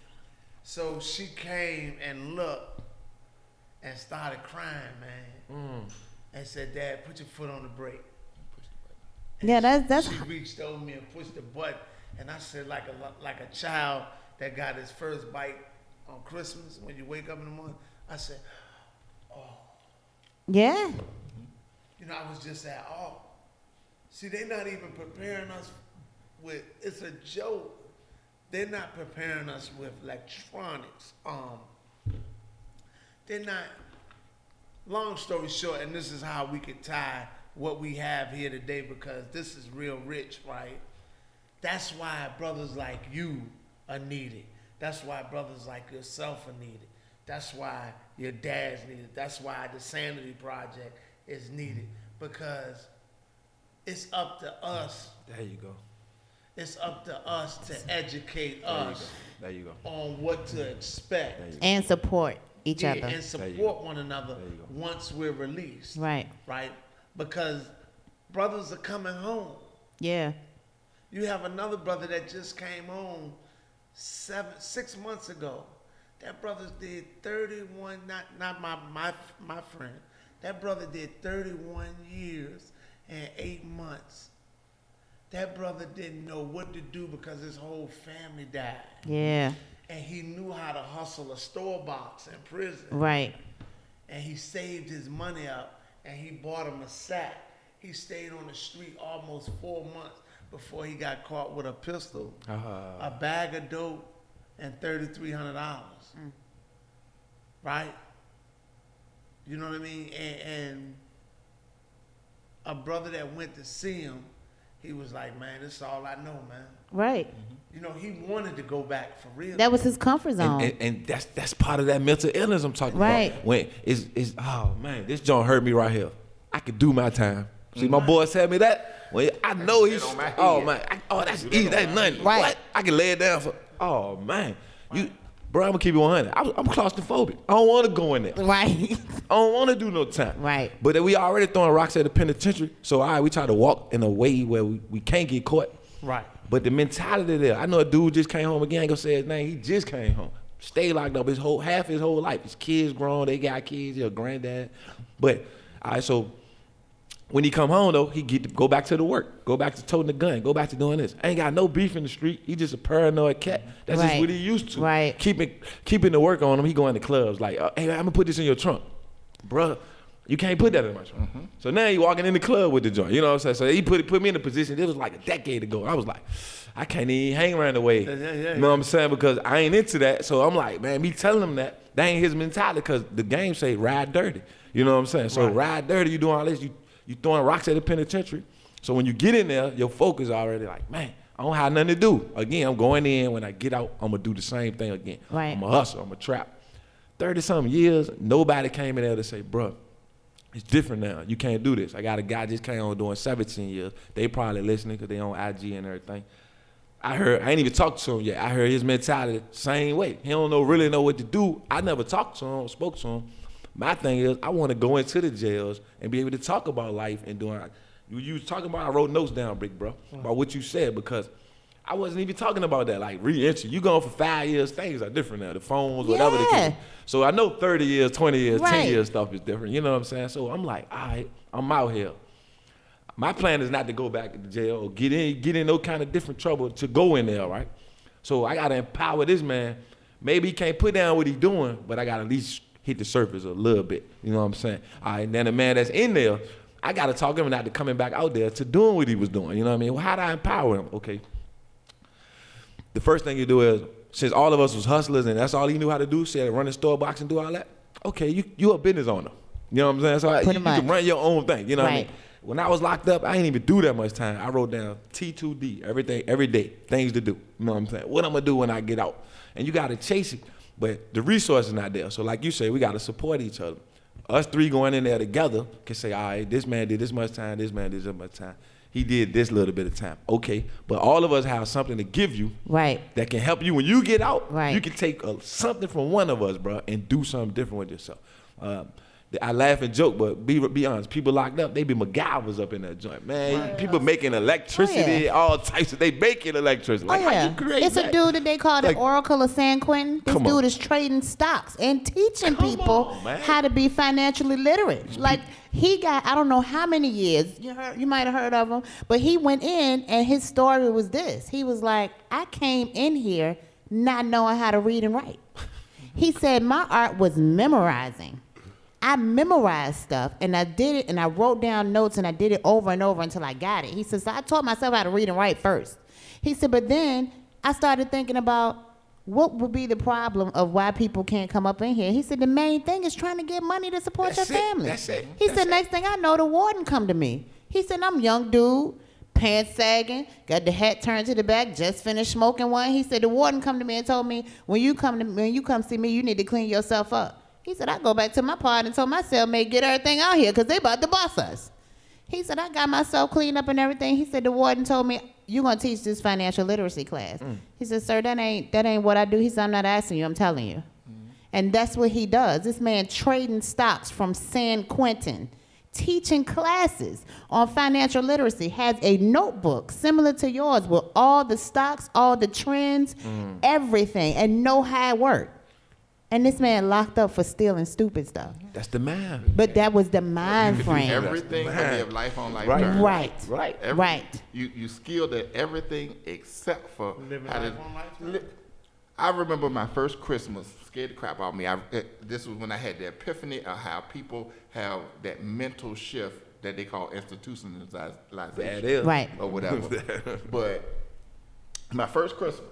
So she came and looked and started crying, man. Mm. And said, Dad, put your foot on the brake. And Yeah, that's that's. She reached over me and pushed the button, and I said, like a like a child that got his first bite on Christmas when you wake up in the morning. I said, oh. Yeah. You know, I was just at awe. See, they're not even preparing us with, it's a joke. They're not preparing us with electronics. Um, they're not, long story short, and this is how we could tie what we have here today, because this is real rich, right? That's why brothers like you are needed. That's why brothers like yourself are needed. That's why your dad's needed. That's why the Sanity Project is needed, because it's up to us. There you go. It's up to us to educate There us you go. There you go. on what to expect. And support each Yeah, other. and There you support go. one another There you go. once we're released. Right. Right? Because brothers are coming home. Yeah. You have another brother that just came home seven, six months ago That brother did thirty-one, not not my my my friend. That brother did thirty-one years and eight months. That brother didn't know what to do because his whole family died. Yeah. And he knew how to hustle a store box in prison. Right. And he saved his money up and he bought him a sack. He stayed on the street almost four months before he got caught with a pistol, Uh-huh. a bag of dope, and thirty-three hundred dollars. Mm. Right? You know what I mean? And, and a brother that went to see him, he was like, man, this is all I know, man. Right. Mm-hmm. You know, he wanted to go back for real. That was his comfort zone. And, and, and that's that's part of that mental illness I'm talking Right. about. When it's, it's, oh, man, this joint hurt me right here. I could do my time. See, my boy tell me that. Well, I know he's, oh, man. I, oh, that's easy. That's nothing. Right. What? I can lay it down for, oh, man. You, bro, I'm going to keep you one hundred. I'm, I'm claustrophobic. I don't want to go in there. Right. I don't want to do no time. Right. But we already throwing rocks at the penitentiary. So, all right, we try to walk in a way where we, we can't get caught. Right. But the mentality there, I know a dude just came home again. I ain't gonna say his name. He just came home. Stayed locked up his whole half his whole life. His kids grown. They got kids. Your granddad. But all right, so when he come home though, he get to go back to the work. Go back to toting the gun. Go back to doing this. Ain't got no beef in the street. He just a paranoid cat. That's Right. just what he used to. Right. Keeping keeping the work on him. He going to clubs like, uh, hey, I'm gonna put this in your trunk, bruh. You can't put that in my trunk. Mm-hmm. So now he walking in the club with the joint. You know what I'm saying? So he put put me in a position. It was like a decade ago. I was like, I can't even hang around the way. Yeah, yeah, yeah. You know what I'm saying? Because I ain't into that. So I'm like, man, me telling him that, that ain't his mentality because the game say ride dirty. You know what I'm saying? So Right. ride dirty, you doing all this, you you throwing rocks at the penitentiary. So when you get in there, your focus already like, man, I don't have nothing to do. Again, I'm going in. When I get out, I'm going to do the same thing again. Right. I'm a hustle. I'm a trap. thirty-something years, nobody came in there to say, bruh, it's different now. You can't do this. I got a guy just came on doing seventeen years. They probably listening because they on I G and everything. I heard, I ain't even talked to him yet. I heard his mentality same way. He don't know really know what to do. I never talked to him, spoke to him. My thing is, I want to go into the jails and be able to talk about life and doing. You, you was talking about, I wrote notes down, big bro, about what you said because I wasn't even talking about that. Like re-entry, you going for five years, things are different now. The phones, whatever the Yeah. case. So I know thirty years, twenty years, Right. ten years stuff is different. You know what I'm saying? So I'm like, all right, I'm out here. My plan is not to go back to jail or get in, get in no kind of different trouble to go in there, right? So I gotta empower this man. Maybe he can't put down what he's doing, but I gotta at least hit the surface a little bit. You know what I'm saying? All right, and then the man that's in there, I gotta talk him into coming back out there to doing what he was doing. You know what I mean? Well, how do I empower him? Okay. The first thing you do is, since all of us was hustlers and that's all he knew how to do, say run a store box and do all that, okay, you you a business owner. You know what I'm saying? So I, you, Pretty you can much. run your own thing. You know what I Right. mean? When I was locked up, I didn't even do that much time. I wrote down T two D every day, every day, things to do. You know what I'm saying? What I'm gonna do when I get out. And you gotta chase it, but the resources not there. So like you say, we gotta support each other. Us three going in there together can say, all right, this man did this much time, this man did this much time. He did this little bit of time. Okay, but all of us have something to give you Right. that can help you when you get out. Right. You can take uh, something from one of us, bro, and do something different with yourself. Um, I laugh and joke, but be be honest, people locked up, they be MacGyvers up in that joint, man. Right. People making electricity, Oh, yeah. all types of, they making electricity. Like, oh how yeah, you create it's that? a dude that they call the Like- Oracle of San Quentin. This Come dude on. is trading stocks and teaching Come people on, man. how to be financially literate. Like he got, I don't know how many years. You heard, you might have heard of him, but he went in and his story was this. He was like, I came in here not knowing how to read and write. He said my art was memorizing. I memorized stuff and I did it and I wrote down notes and I did it over and over until I got it. He says, so I taught myself how to read and write first. He said, but then I started thinking about what would be the problem of why people can't come up in here. He said, the main thing is trying to get money to support That's your it. family. That's it. He That's said, it. next thing I know, the warden come to me. He said, I'm a young dude, pants sagging, got the hat turned to the back, just finished smoking one. He said, the warden come to me and told me, when you come to when you come see me, you need to clean yourself up. He said, I go back to my pod and told my cellmate, get everything out here because they about to boss us. He said, I got myself cleaned up and everything. He said, the warden told me, you're going to teach this financial literacy class. Mm. He said, sir, that ain't that ain't what I do. He said, I'm not asking you, I'm telling you. Mm. And that's what he does. This man trading stocks from San Quentin, teaching classes on financial literacy, has a notebook similar to yours with all the stocks, all the trends, mm. everything, and know how it works. And this man locked up for stealing stupid stuff. That's the mind. But that was the mind You can frame. do everything but have life on life Right. terms. Right. Right. Every- Right. You you skilled at everything except for Living how life to on life terms. li- I remember my first Christmas scared the crap out of me. I, it, this was when I had the epiphany of how people have that mental shift that they call institutionalization. That is. Right. Or whatever. But my first Christmas,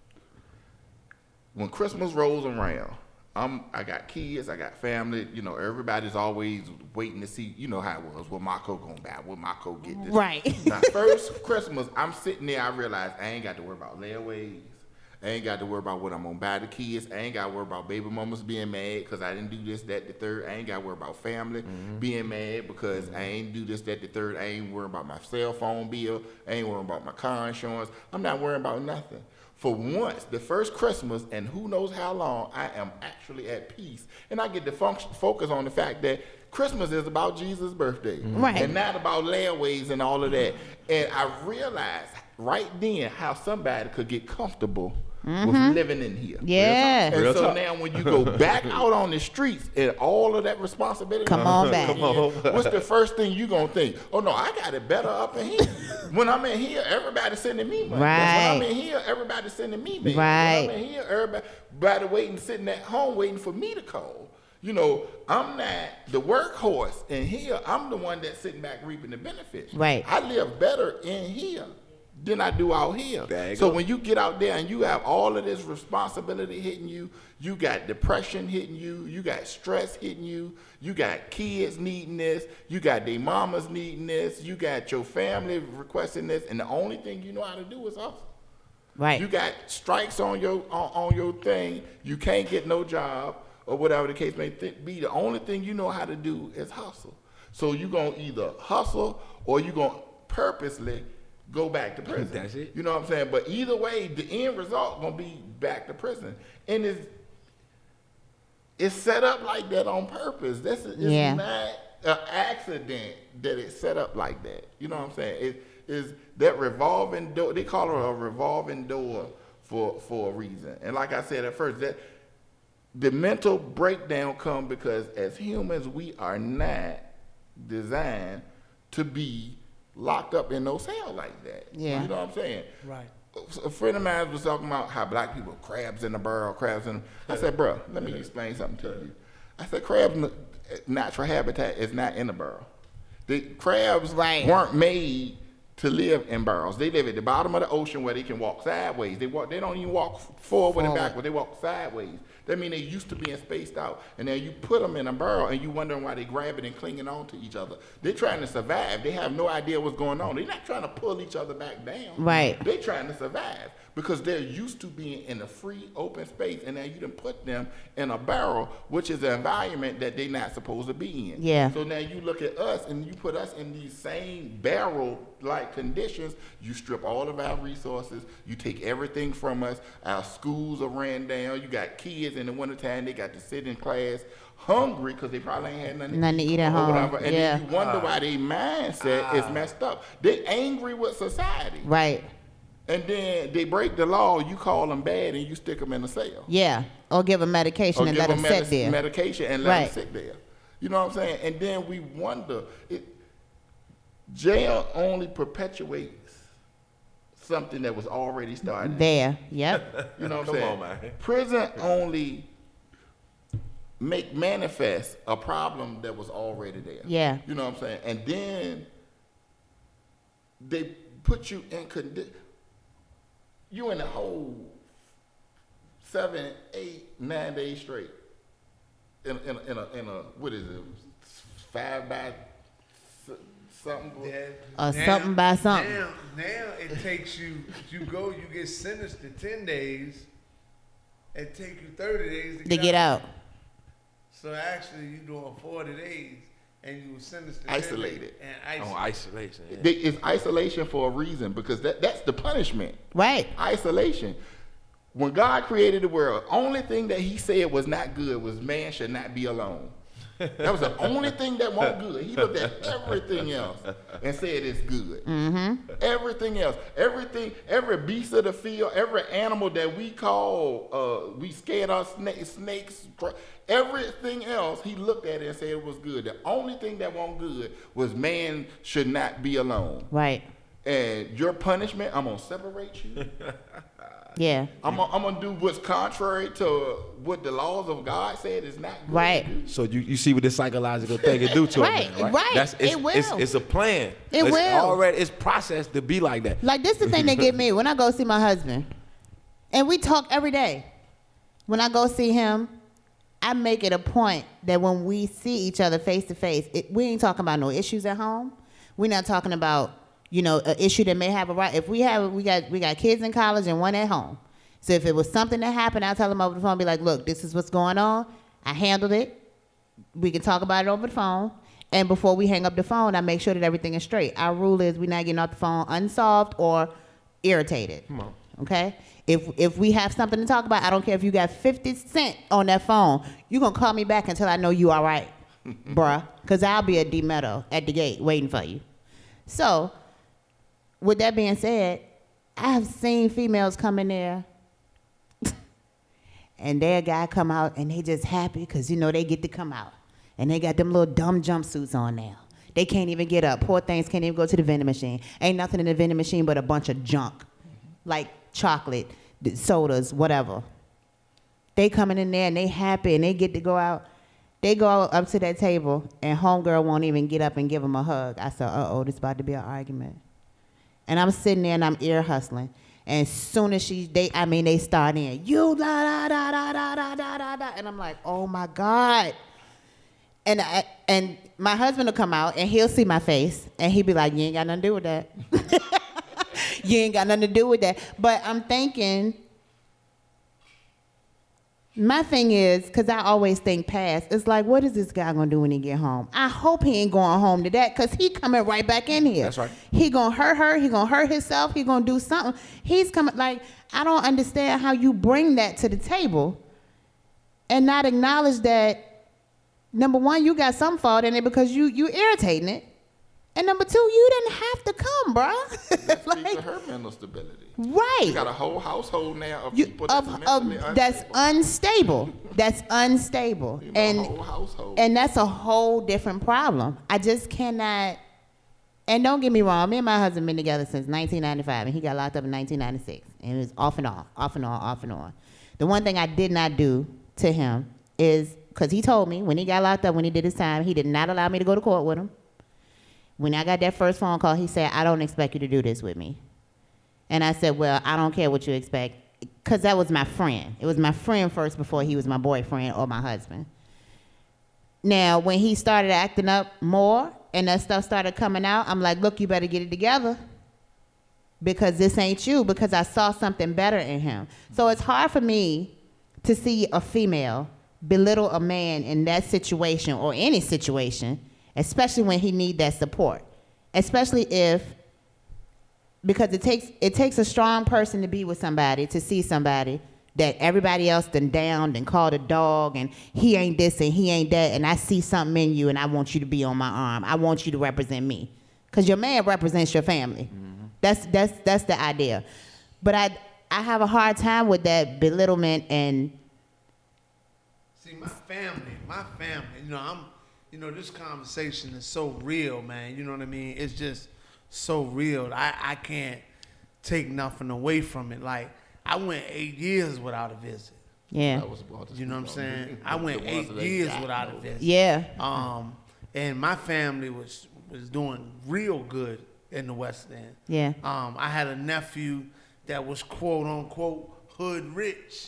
when Christmas rolls around, I'm, I got kids, I got family, you know, everybody's always waiting to see, you know how it was, what Marco gonna buy, what Marco get this. Right. My first Christmas, I'm sitting there, I realize I ain't got to worry about layaways. I ain't got to worry about what I'm gonna buy the kids. I ain't got to worry about baby mamas being mad because I didn't do this, that, the third. I ain't got to worry about family Mm-hmm. being mad because I ain't do this, that, the third. I ain't worrying about my cell phone bill. I ain't worrying about my car insurance. I'm not worrying about nothing. For once, the first Christmas, and who knows how long, I am actually at peace. And I get to function, focus on the fact that Christmas is about Jesus' birthday. Right. And not about layaways and all of that. And I realized right then how somebody could get comfortable with living in here. Yeah. And Real so talk. now when you go back out on the streets and all of that responsibility, Come on back. Come on. What's the first thing you gonna think? Oh no, I got it better up in here. When I'm in here, everybody's sending me money. Right. When I'm in here, everybody's sending me money. Right. When I'm in here, everybody waiting, sitting at home waiting for me to call. You know, I'm not the workhorse in here. I'm the one that's sitting back reaping the benefits. Right. I live better in here than I do out here. There you So go. when you get out there and you have all of this responsibility hitting you, you got depression hitting you, you got stress hitting you, you got kids needing this, you got their mamas needing this, you got your family requesting this, and the only thing you know how to do is hustle. Right. You got strikes on your on, on your thing, you can't get no job, or whatever the case may th- be. The only thing you know how to do is hustle. So you're going to either hustle or you're going to purposely go back to prison. That's it. You know what I'm saying? But either way, the end result gonna be back to prison, and it's it's set up like that on purpose. This is it's Yeah. not an accident that it's set up like that. You know what I'm saying? It is that revolving door. They call it a revolving door for for a reason. And like I said at first, that the mental breakdown come because as humans we are not designed to be locked up in no cell like that. Yeah. You know what I'm saying? Right. A friend of mine was talking about how black people crabs in the barrel, crabs in the, I said, bro, let me explain something to you. I said, crabs' n- natural habitat is not in the barrel. The crabs Right. weren't made to live in barrels. They live at the bottom of the ocean where they can walk sideways. They walk. They don't even walk forward and Forward. backward. They walk sideways. That means they used to being spaced out. And then you put them in a barrel and you wondering why they grabbing and clinging on to each other. They're trying to survive. They have no idea what's going on. They're not trying to pull each other back down. Right. They're trying to survive because they're used to being in a free, open space. And now you done put them in a barrel, which is an environment that they're not supposed to be in. Yeah. So now you look at us and you put us in these same barrel-like conditions. You strip all of our resources. You take everything from us. Our schools are ran down. You got kids in the wintertime. They got to sit in class hungry because they probably ain't had nothing, Nothing to eat at or home. whatever. And Yeah. then you wonder why their mindset is messed up. They angry with society. Right. And then they break the law. You call them bad and you stick them in a cell. Yeah. Or give them medication Or and give let them them sit there. medication and let Right. them sit there. You know what I'm saying? And then we wonder. It, jail only perpetuates something that was already started. There. Yep. You know what I'm Come saying? on, man. Prison only make manifest a problem that was already there. Yeah. You know what I'm saying? And then they put you in condition. You in a whole seven, eight, nine days straight. In, in, in, a, in a, what is it? Five by s- something? Or something by something. Now, now it takes you, you go, you get sentenced to ten days. It take you thirty days to, To get out. So actually, you doing forty days, and you were sentenced to Isolated. ten days and On isolated. isolation. Yeah. They- It's isolation for a reason because that, that's the punishment. Right. Isolation. When God created the world, only thing that he said was not good was man should not be alone. That was the only thing that wasn't good. He looked at everything else and said it's good. Mm-hmm. Everything else, everything, every beast of the field, every animal that we call, uh, we scared of snakes, snakes, everything else, he looked at it and said it was good. The only thing that wasn't good was man should not be alone. Right. And your punishment, I'm gonna separate you. Yeah. I'm gonna, I'm gonna do what's contrary to what the laws of God said is not good. Right. So you, you see what this psychological thing can do to Right, a man, right? right. That's, it's, It will. It's, it's a plan. It it's will. Already, it's processed to be like that. Like, this the thing that get me when I go see my husband. And we talk every day. When I go see him, I make it a point that when we see each other face to face, it- we ain't talking about no issues at home. We're not talking about, you know, an issue that may have a right. If we have, we got we got kids in college and one at home. So if it was something that happened, I'll tell them over the phone, be like, look, this is what's going on. I handled it. We can talk about it over the phone. And before we hang up the phone, I make sure that everything is straight. Our rule is we're not getting off the phone unsolved or irritated. Come on. Okay? If if we have something to talk about, I don't care if you got fifty cents on that phone, you're going to call me back until I know you all right, bruh. Because I'll be at D Meadow at the gate waiting for you. So, with that being said, I've seen females come in there and their guy come out and they just happy because, you know, they get to come out. And they got them little dumb jumpsuits on now. They can't even get up. Poor things can't even go to the vending machine. Ain't nothing in the vending machine but a bunch of junk. Like chocolate, sodas, whatever. They coming in there and they happy and they get to go out. They go up to that table and homegirl won't even get up and give them a hug. I said, uh-oh, this about to be an argument. And I'm sitting there and I'm ear hustling. And as soon as she, they, I mean, they start in, you da da da da da da da da da, and I'm like, oh my God. And I, and my husband will come out and he'll see my face and he'll be like, you ain't got nothing to do with that. You ain't got nothing to do with that. But I'm thinking, my thing is, because I always think past, it's like, what is this guy going to do when he get home? I hope he ain't going home to that because he coming right back in here. That's right. He going to hurt her. He going to hurt himself. He going to do something. He's coming, like, I don't understand how you bring that to the table and not acknowledge that, number one, you got some fault in it because you you irritating it. And number two, you didn't have to come, bruh. That like, speaks to her mental stability. Right. You got a whole household now of You, people that's of, mentally of, that's unstable. That's unstable. You know, and a whole household. and that's a whole different problem. I just cannot. And don't get me wrong, me and my husband been together since nineteen ninety-five, and he got locked up in nineteen ninety-six, and it was off and on, off and on, off and on. The one thing I did not do to him is because he told me when he got locked up, when he did his time, he did not allow me to go to court with him. When I got that first phone call, he said, I don't expect you to do this with me. And I said, well, I don't care what you expect, because that was my friend. It was my friend first before he was my boyfriend or my husband. Now, when he started acting up more and that stuff started coming out, I'm like, look, you better get it together because this ain't you, because I saw something better in him. So it's hard for me to see a female belittle a man in that situation or any situation, especially when he need that support, especially if, because it takes it takes a strong person to be with somebody, to see somebody that everybody else done downed and called a dog and he ain't this and he ain't that, and I see something in you and I want you to be on my arm. I want you to represent me, because your man represents your family. Mm-hmm. That's that's that's the idea. But I I have a hard time with that belittlement and. See, my family, my family, you know, I'm. You know, this conversation is so real, man. You know what I mean? It's just so real. I, I can't take nothing away from it. Like, I went eight years without a visit. Yeah. I was about to You know what I'm speak on saying? it. I went The eight ones that years got without a no- visit. Yeah. Um, and my family was was doing real good in the West End. Yeah. Um, I had a nephew that was quote unquote hood rich.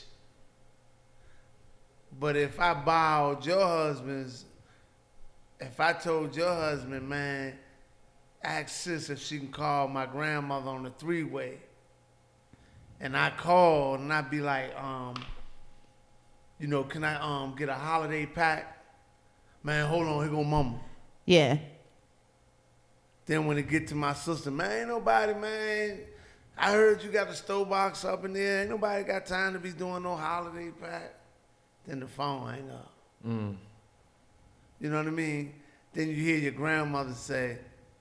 But if I borrowed your husband's If I told your husband, man, ask sis if she can call my grandmother on the three-way, and I called and I'd be like, um, you know, can I um get a holiday pack? Man, hold on, here go mama. Yeah. Then when it get to my sister, man, ain't nobody, man. I heard you got the stove box up in there. Ain't nobody got time to be doing no holiday pack. Then the phone hang up. Mm. You know what I mean? Then you hear your grandmother say,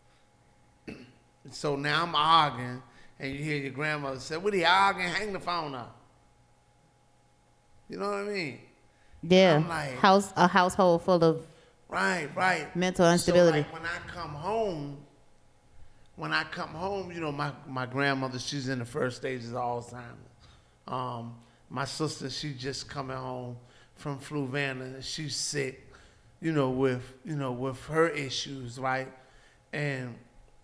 so now I'm arguing, and you hear your grandmother say, what are you arguing? Hang the phone up. You know what I mean? Yeah. I'm like, House a household full of right, right. mental instability. So like when I come home, when I come home, you know, my, my grandmother, she's in the first stages of Alzheimer's. Um, my sister, she just coming home from Fluvanna. She's sick, you know, with, you know, with her issues, right? And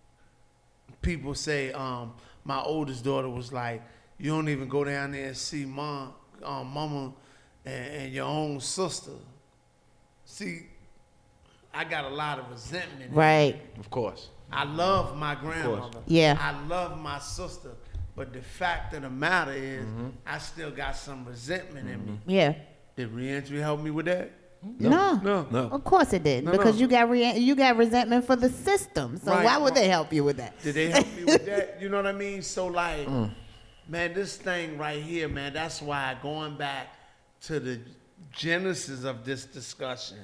people say, um, my oldest daughter was like, you don't even go down there and see mom, um, mama and, and your own sister. See, I got a lot of resentment. Right. Of course. I love my grandmother. Yeah. I love my sister. But the fact of the matter is, mm-hmm. I still got some resentment mm-hmm. in me. Yeah. Did reentry help me with that? No. No. No. Of course it did. No, because no. you got re- you got resentment for the system. So Right, why would right. they help you with that? Did they help me with that? You know what I mean? So like, mm. man, this thing right here, man, that's why going back to the genesis of this discussion,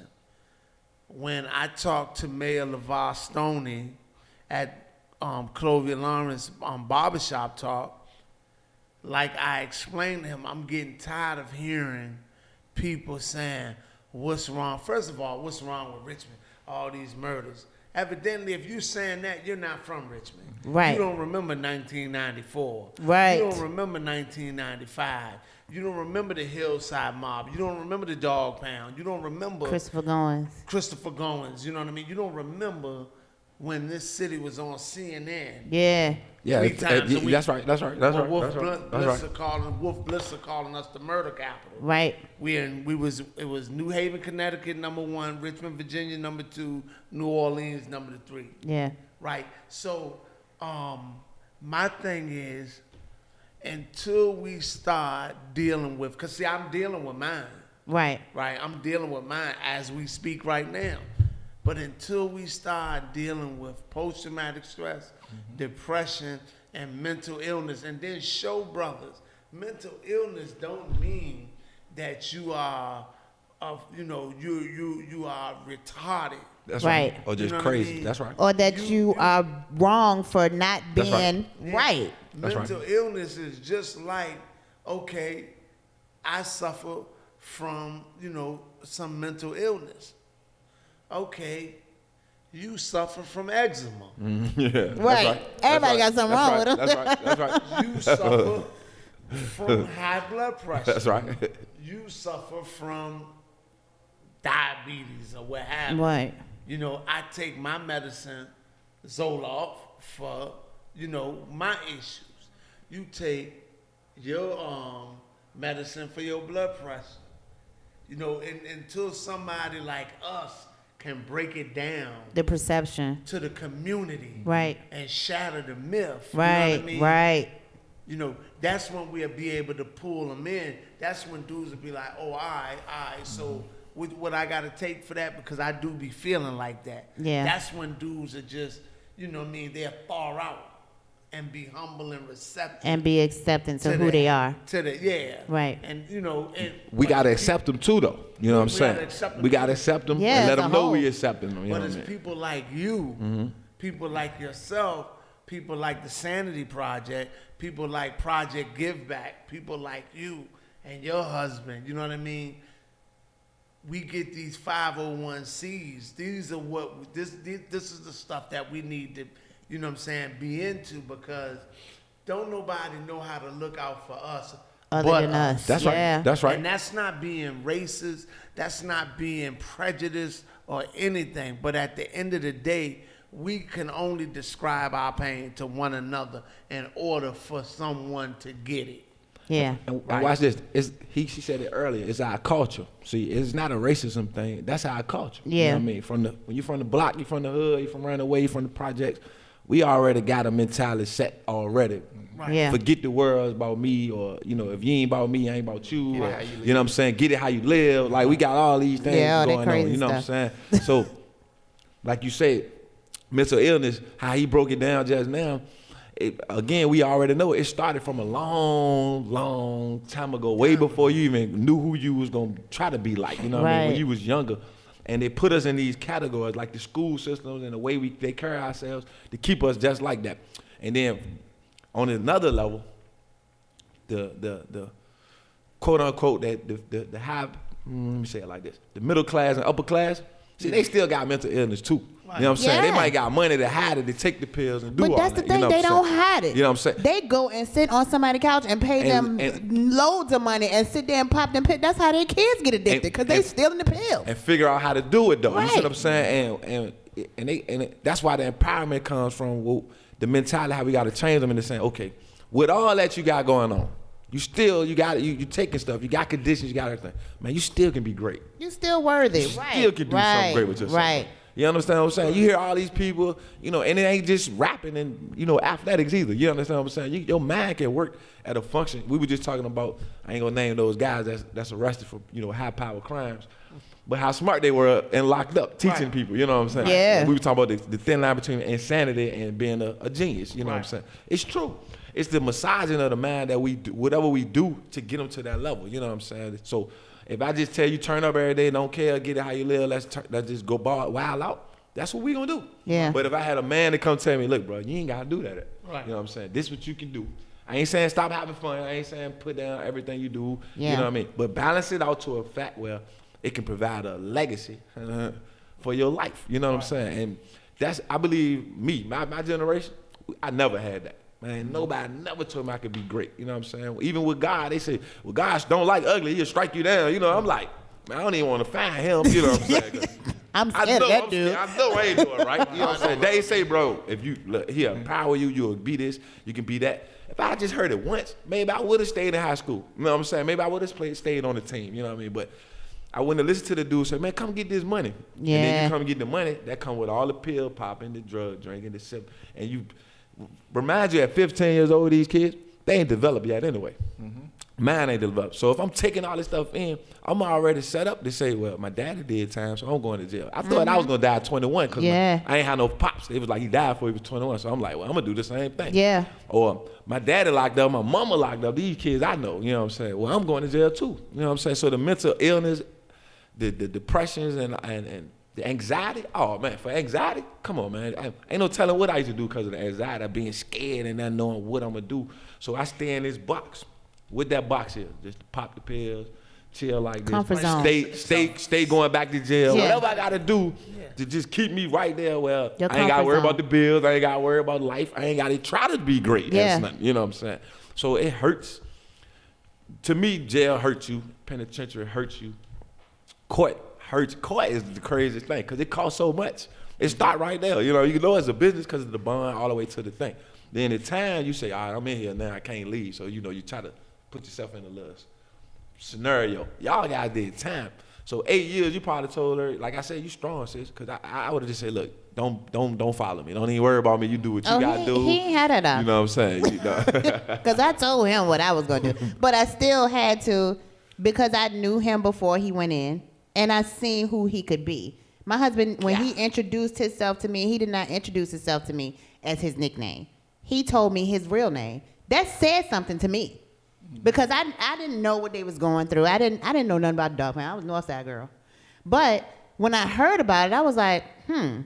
when I talked to Mayor LeVar Stoney at um, Clovia Lawrence um, Barbershop Talk, like I explained to him, I'm getting tired of hearing people saying, what's wrong? First of all, what's wrong with Richmond? All these murders. Evidently, if you're saying that, you're not from Richmond. Right. You don't remember nineteen ninety-four. Right. You don't remember nineteen ninety-five. You don't remember the Hillside Mob. You don't remember the Dog Pound. You don't remember Christopher Goins. Christopher Goins. You know what I mean? You don't remember when this city was on C N N. Yeah. Yeah, Three if- times if- a week. that's right. That's right. That's Well, right. Wolf That's right. Bl- That's Blitzer right. calling Wolf Blitzer calling us the murder capital. Right. We in we was it was New Haven, Connecticut, number one, Richmond, Virginia, number two, New Orleans, number three. Yeah. Right. So, um, my thing is, until we start dealing with, cause see, I'm dealing with mine. Right. Right. I'm dealing with mine as we speak right now. But until we start dealing with post-traumatic stress, mm-hmm. depression, and mental illness, and then show brothers, mental illness don't mean that you are, of you know, you you you are retarded. That's Right. right. Or just You know what I crazy. mean? That's right. Or that You- you, you- are wrong for not That's right. being Yeah. right. That's right. Mental illness is just like, okay, I suffer from, you know, some mental illness. Okay, you suffer from eczema. yeah. That's Right. right. Everybody That's got something right. wrong with them. That's right. That's right. That's right. You suffer from high blood pressure. That's right. You suffer from diabetes or what have you. Right. You know, I take my medicine, Zoloft, for, you know, my issues. You take your um, medicine for your blood pressure. You know, and, until somebody like us can break it down The perception. to the community Right. and shatter the myth. Right. You know what I mean? Right. You know, that's when we'll be able to pull them in. That's when dudes will be like, oh, all right, all right, so what, what I got to take for that? Because I do be feeling like that. Yeah. That's when dudes are just, you know what I mean, they're far out and be humble and receptive. And be accepting to, who the- they are. To the, yeah. Right. And, you know, and, We but gotta pe- accept them too, though. You know what I'm We saying? gotta accept 'em We too. gotta accept them Yeah, and let as a them know whole. we accept them. You know But what I it's mean? people like you, Mm-hmm. people like yourself, people like the Sanity Project, people like Project Give Back, people like you and your husband, you know what I mean? We get these five oh one C's. These are what, this, this this is the stuff that we need to, you know what I'm saying, be into, because don't nobody know how to look out for us Other but than us. That's yeah. right. That's right. and that's not being racist. That's not being prejudiced or anything. But at the end of the day, we can only describe our pain to one another in order for someone to get it. Yeah. And, and watch this. It's, he, she said it earlier. It's our culture. See, it's not a racism thing. That's our culture. You Yeah. know what I mean? From the when you're from the block, you're from the hood, you're from around the way, you're from the projects. We already got a mentality set already. Right. Yeah. Forget the world's about me, or you know, if you ain't about me, I ain't about you. Get it Or, how you you know what I'm saying? Get it how you live. Like we got all these things Yeah, all that going on. crazy You know stuff. what I'm saying? So, like you said, mental illness, how he broke it down just now. It, again, we already know it started from a long, long time ago, way before you even knew who you was gonna try to be like. You know what I mean? When Right. you was younger, And they put us in these categories, like the school systems and the way we they carry ourselves to keep us just like that. And then on another level, the the the quote unquote that the the, the high mm, let me say it like this: the middle class and upper class, see, they still got mental illness too. You know what I'm saying? Yeah. They might got money to hide it, to take the pills and do But all that's that. the thing, you know they what I'm don't saying? hide it. You know what I'm saying? They go and sit on somebody's couch and pay And- them and- loads of money and sit there and pop them pills. That's how their kids get addicted, because they and- stealing the pills. And figure out how to do it though. You see Right. what I'm saying? And and and they and it, that's why the empowerment comes from well, the mentality how we got to change them into saying, okay, with all that you got going on, you still you got you you taking stuff, you got conditions, you got everything. Man, you still can be great. You still worthy, You right? still can do right. something great with yourself. Right. You understand what I'm saying? You hear all these people, you know, and it ain't just rapping and, you know, athletics either. You understand what I'm saying? You, your mind can work at a function. We were just talking about, I ain't gonna name those guys that's, that's arrested for, you know, high power crimes, but how smart they were and locked up teaching Right. people, you know what I'm saying? Yeah. We were talking about the, the thin line between insanity and being a, a genius, you know what I'm Right. saying? It's true. It's the massaging of the mind that we do, whatever we do to get them to that level, you know what I'm saying? So if I just tell you turn up every day, don't care, get it how you live, let's, turn, let's just go ball, wild out. That's what we gonna do. Yeah. But if I had a man to come tell me, look, bro, you ain't gotta do that. Right. You know what I'm saying? This is what you can do. I ain't saying stop having fun. I ain't saying put down everything you do. Yeah. You know what I mean? But balance it out to a fact where it can provide a legacy for your life. You know what I'm saying? And that's, I believe, me, my, my generation, I never had that. Man, nobody never told me I could be great. You know what I'm saying? Even with God, they say, well, God don't like ugly. He'll strike you down. You know, I'm like, man, I don't even want to find him. You know what I'm saying? 'Cause I'm I scared know, of that I'm dude. scared. I know I ain't doing right. You know what I'm saying? They say, bro, if you look, he'll empower you, you'll be this, you can be that. If I just heard it once, maybe I would have stayed in high school. You know what I'm saying? Maybe I would have played, stayed on the team. You know what I mean? But I wouldn't have listened to the dude say, man, come get this money. And then Yeah. you come get the money, that come with all the pill popping, the drug drinking, the sip. And you remind you at fifteen years old, these kids, they ain't developed yet anyway. Mm-hmm. Mine ain't developed. So if I'm taking all this stuff in, I'm already set up to say, well, my daddy did time, so I'm going to jail. I thought I was going to die at twenty-one because Yeah. I ain't had no pops. It was like he died before he was twenty-one. So I'm like, well, I'm going to do the same thing. Yeah. Or my daddy locked up, my mama locked up. These kids I know, you know what I'm saying? Well, I'm going to jail too. You know what I'm saying? So the mental illness, the, the depressions and, and, and the anxiety, oh man, for anxiety, come on, man. I, ain't no telling what I used to do because of the anxiety, of being scared and not knowing what I'm going to do. So I stay in this box. What that box is, just to pop the pills, chill like this. Comfort zone. Stay, stay, stay going back to jail. Yeah. Whatever I gotta do to just keep me right there. Well, Your I ain't gotta comfort worry zone. about the bills. I ain't gotta worry about life. I ain't gotta try to be great. Yeah. That's nothing, you know what I'm saying? So it hurts. To me, jail hurts you. Penitentiary hurts you. Court hurts. Court is the craziest thing because it costs so much. It start right there. You know, you know it's a business because of the bond all the way to the thing. Then the time you say, all right, I'm in here now, I can't leave. So, you know, you try to put yourself in a little scenario. Y'all guys did time. So eight years, you probably told her, like I said, you strong, sis. Because I, I would have just said, look, don't don't don't follow me. Don't even worry about me. You do what you Oh, got to he- do. he ain't had that up. You know what I'm saying? You know? Because I told him what I was going to do. But I still had to, because I knew him before he went in, and I seen who he could be. My husband, when he introduced himself to me, he did not introduce himself to me as his nickname. He told me his real name. That said something to me. Because I I didn't know what they was going through. I didn't I didn't know nothing about Dog Pound. I was a Northside girl. But when I heard about it, I was like, hmm.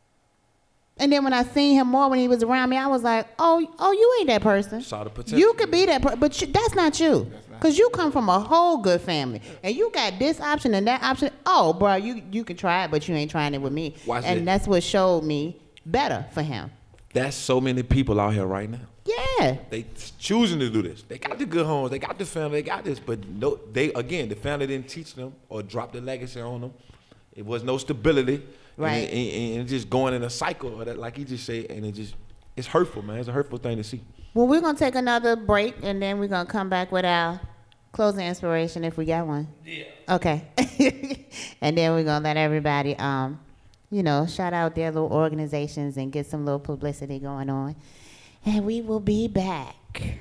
And then when I seen him more when he was around me, I was like, oh, oh, you ain't that person. Saw the potential. You could be that person, but you, that's not you. Because you come from a whole good family. And you got this option and that option. Oh, bro, you, you can try it, but you ain't trying it with me. Watch and it. that's what showed me better for him. That's so many people out here right now. Yeah. They choosing to do this. They got the good homes. They got the family. They got this. But no, they again, the family didn't teach them or drop the legacy on them. It was no stability. Right. And, and, and just going in a cycle of that, like he just said, and it just, it's hurtful, man. It's a hurtful thing to see. Well, we're going to take another break, and then we're going to come back with our closing inspiration if we got one. Yeah. Okay. And then we're going to let everybody, um, you know, shout out their little organizations and get some little publicity going on. And we will be back.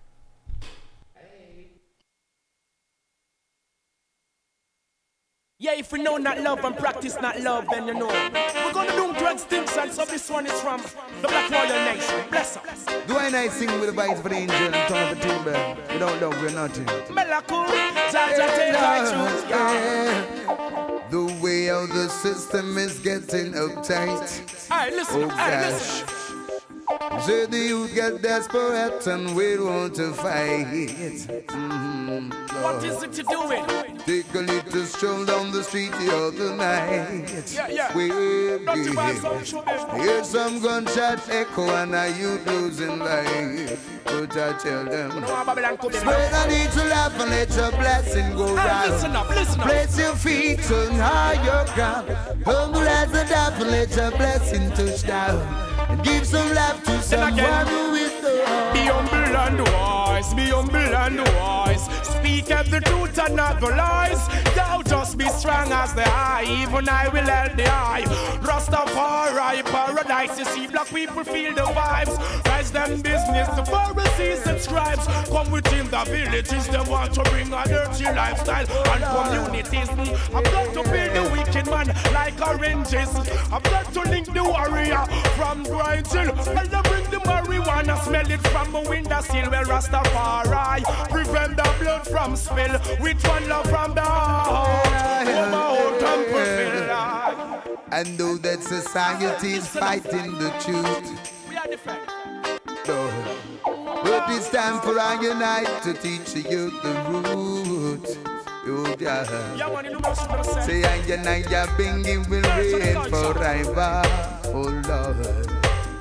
Yeah, if you know not love and practice not love, then you know. We're gonna do to extinction, so this one is from the Black Royal Nation. Bless us. Do I nice sing with the vibes for the angel and tongue of the timber? We don't know, we're nothing. Melaku, Jaja, take our truth, yeah. The way how the system is getting uptight. Hey, listen, Oh hey, gosh. listen. So the youth get desperate and we want to fight. Mm-hmm. What is it you doing? Take a little stroll down the street the other night. Yeah, yeah. With Not to buy some me. sugar. Hear some gunshots echo and a youth losing life. But I tell them, No, Babylon come in. spread a little laugh and let your blessing go Hey, round. listen up, listen up. Place your feet on higher ground. Humble as a dove and let your blessing touch down. And give some love to someone who is the Be humble and wise, be humble and wise. Speak of the truth and not the lies. Thou just be strong as the eye, even I will help the eye. Rastafari, paradise, you see black people feel the vibes. Rise them business, the Pharisees and scribes. Come within the villages, they want to bring a dirty lifestyle and communities. I've got to build the wicked man like oranges. I've got to link the warrior from Grind Hill. And I bring the marijuana, smell it from a window sill. Well, Rastafari, prevent the blood from spill. With one love from the heart. Oh, my whole temple fill. And know that society is fighting the truth. We are different. But it's time for our unite to teach the youth the root. Oh, yeah. Yeah, man, you know what I'm saying? Say, I and I are binging will reign forever. Oh, Lord.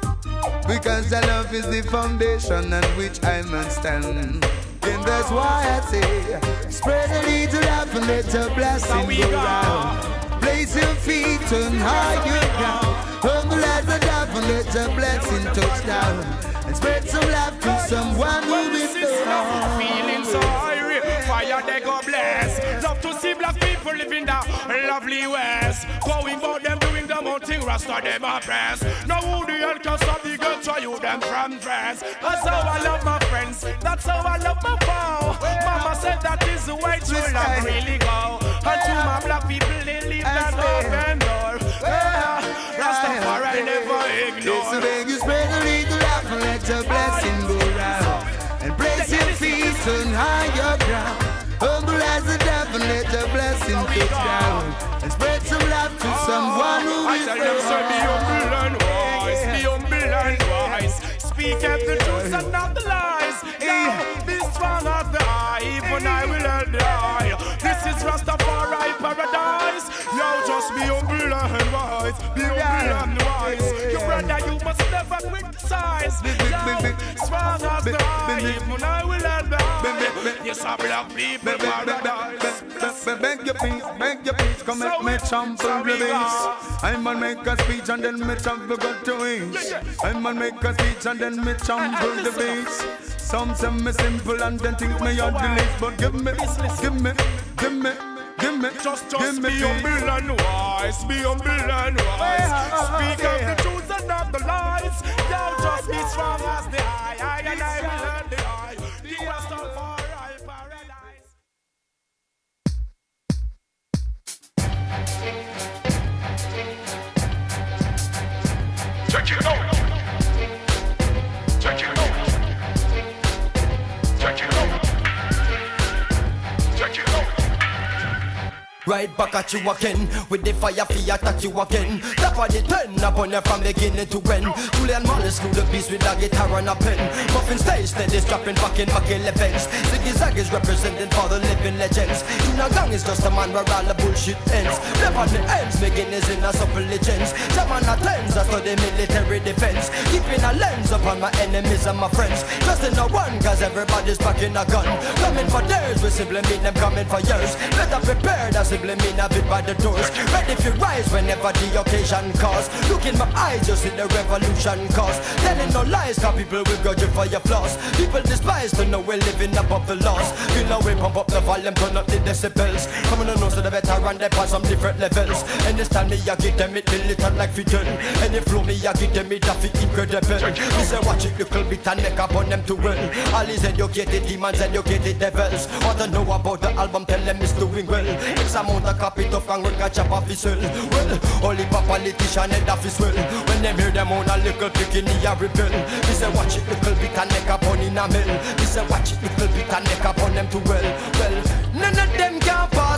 Because the love is the foundation on which I must stand. And that's why I say, spread a little love and let your blessing go round. Place your feet on higher ground. Humble as a dove and let your blessing touch down. And spread some love to someone who is the feeling so hairy, fire they go bless. Love to see black people living the lovely west. Going about them doing the mountain rasta them oppress. Now who the hell can stop the girl to you them from dress? That's how I love my friends, that's how I love my foe. Mama said that is the way to love really go. And to my black people they leave that open door. Yeah, Rastafari never ignore. So beg you spread a little love and let your blessing go round. And place your feet on higher ground. Humble as a dove and let your blessing touch down. And spread some love to someone who I is tell them, sir, be humble and wise, be humble and wise. Speak of the truth and not the lies. Yeah, be strong as the eye, even I will help the eye. This is Rastafari paradise. Now just be humble and wise, be humble and wise. Your brother, you must never criticize. Yeah, strong as the eye, even I will help the eye. Yes, I black people paradise. Beg your peace, beg your peace, come make me trample the bass. I'm gonna make a speech and then me trample go to wings. I'm gonna make a speech and then me trample the bass. Some say me simple and then think me on the list, but give me, give me, give me, give me, Just, give just me be humble and wise, be humble and wise. Speak of the truth and not the lies. Now just be strong as the eye, I and I will learn the eye. The Rastafari paradise. Check it out. Check it out. Check it out. Check it out. Right back at you again, with the fire fee attack you again. Top of the ten, upon you from beginning to end. Julian Wallace through the beast with a guitar and a pen. Muffin stays steady, strapping back in back events. Ziggy Zag is representing for the living legends. In a gang is just a man where all the bullshit ends. Never the ends, beginning is in a supple legends. German attends as to the military defense. Keeping a lens upon my enemies and my friends. Just in a one, cause everybody's packing a gun. Coming for theirs, we simply mean them coming for yours. Better prepared as simply mean a bit by the doors. Ready if you rise whenever the occasion calls. Look in my eyes, you see the revolution cause. Telling no lies, cause people will grudge you for your flaws. People despise to know we're living above the laws. Feel how we pump up the volume, turn up the decibels. Coming on to the veteran, they pass on different levels. And this time me, I get them it militant like Fidel. And if flow me, I get them it a fit incredible. Me say watch it little bit and make up on them to well. All these educated demons, educated devils. Want to know about the album, tell them it's doing well. It's amount of copy tough and work a chop off his well. Well, only a politician head off his well. When them hear them on a little picking the rebel. Me say watch it little bit and make up on in a mill. Me say watch it little bit and make up on them to well. Well, none of them can pass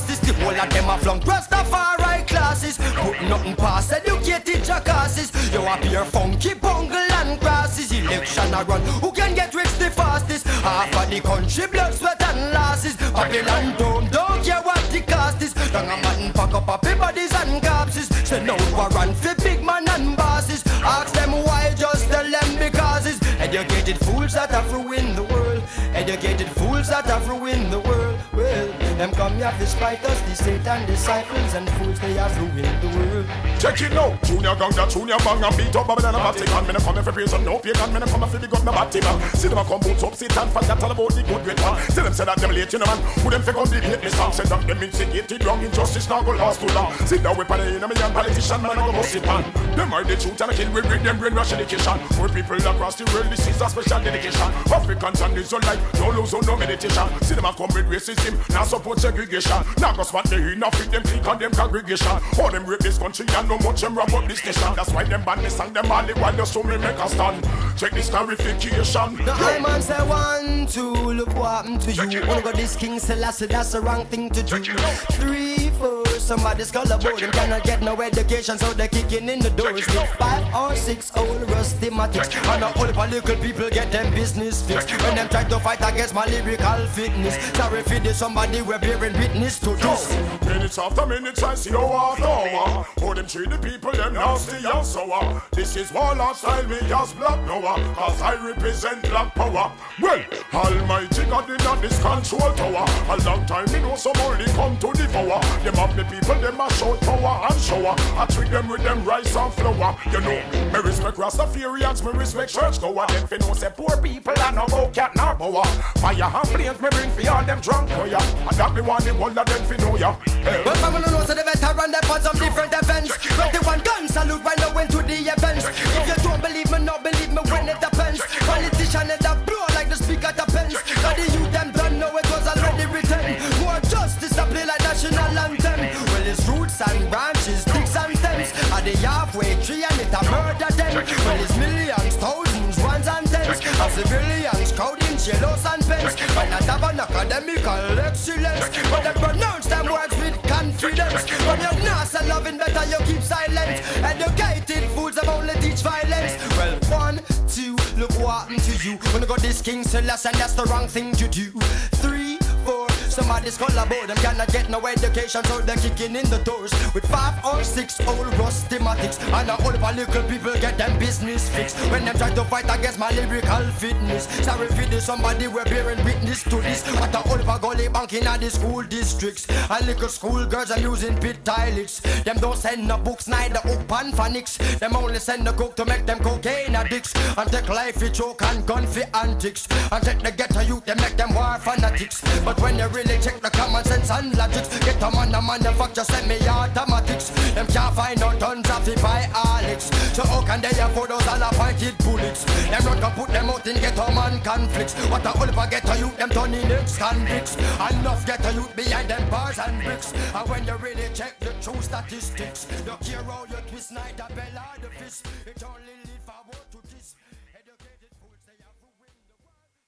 fastest. The whole of them are flunk Rastafari classes. Put nothing past educated jackasses. You appear funky, bungle and crosses. Election a run, who can get rich the fastest? Half of the country blood, sweat and losses. Babylon dome, don't care what the cost is. Young a man pack up happy bodies and corpses. Say no warrant for big man and bosses. Ask them why, just tell them because it's educated fools that have ruined the world. Educated fools that have ruined the world. Well, them come here despite us, the Satan disciples and fools, they have ruined the world. Check it now, junior ganga, junior bang and beat up Babylon and Vatican. Me no come for praise and no pagan, me no come for big up no Vatican. See them a come boots up, sit and forget all about the good great man. See them say that them late, you know man, who them fake on the hate me song. Say that them instigated wrong, injustice now go last too long. Sit down with the enemy and politician, man, I go bust it man. Them are the truth and I kill, we bring them brainwash education. For people across the world, this is a special dedication. Africans and Israelites, no lose on no meditation. See them a come with racism, now support segregation. Now go spot the enough with them click on them congregation. All them rape this country and no much them rob up this nation. That's why them ban me sang them all the while they so me make a stand. Check this clarification. The high man say one, two, look what happened to you. Wanna go this King Selassie, that's the wrong thing to do. Three, four, somebody's collarbone. Them cannot get no education, so they're kicking in the doors. With five or six old rusty matics. And all the political people get them business fixed. When them try to fight against my lyrical fitness. Sorry for this, somebody we're bearing witness to this. Minutes after minutes, I see no after hour. Oh, them treat the people, them nasty and sour. This is warlord style, me as Black Noah. Cause I represent black power. Well, Almighty God in this control tower. A long time me know some only come to devour. Them have the people, them a show power and shower. I treat them with them rice and flour. You know, me respect Rastafarians, me respect church goer. Them fi know say poor people are no go cat nor boa. Fire and flames me bring fi all them drunk for ya. And that me want the whole of them fi know ya. Hey. Well, family knows the veteran, they for some different events. twenty-one gun salute when I went to the events. If you don't believe me, not believe me when it depends. Politician and that blow like the speaker depends. Now the youth them don't know it was already written. More justice to play like national anthem. Well, it's roots and branches, sticks and stems. At the halfway tree and it a murder them. Well, it's millions, thousands, ones and tens. Of civilians crowding yellows and pens. But not have an academical excellence. But they pronounce them words with confidence. When you're not so loving, better you keep silent. Educated fools them only teach violence. Well, one, two, look what happened to you. When you got this King Selassie, and that's the wrong thing to do. Three, four, somebody's collabo. Them cannot get no education, so they're kicking in the doors. With five or six old rusty matics. And all the political people get them business fixed. When them try to fight against my lyrical fitness. Sorry for this, somebody we're bearing witness to this. What the old gully bank in the school districts. And little school girls are using pit toilets. Them don't send no books, neither hook and phonics. Them only send the coke to make them cocaine addicts. And take life for joke and gun for antics. And take the ghetto youth, they make them war fanatics. But when they really check the common sense and logics, get them on the manufacture semi-automatics. Them can't find no tons of it by Alex. So how can they afford those all appointed bullets? Them not gonna put them out in ghetto man conflicts. What the whole of ghetto youth, them turning ex-convicts. Enough ghetto youth behind them bars and bricks. And when you really check the true statistics, look here how you twist neither bell or the fist. It only live forward to this. Educated fools, they have ruined the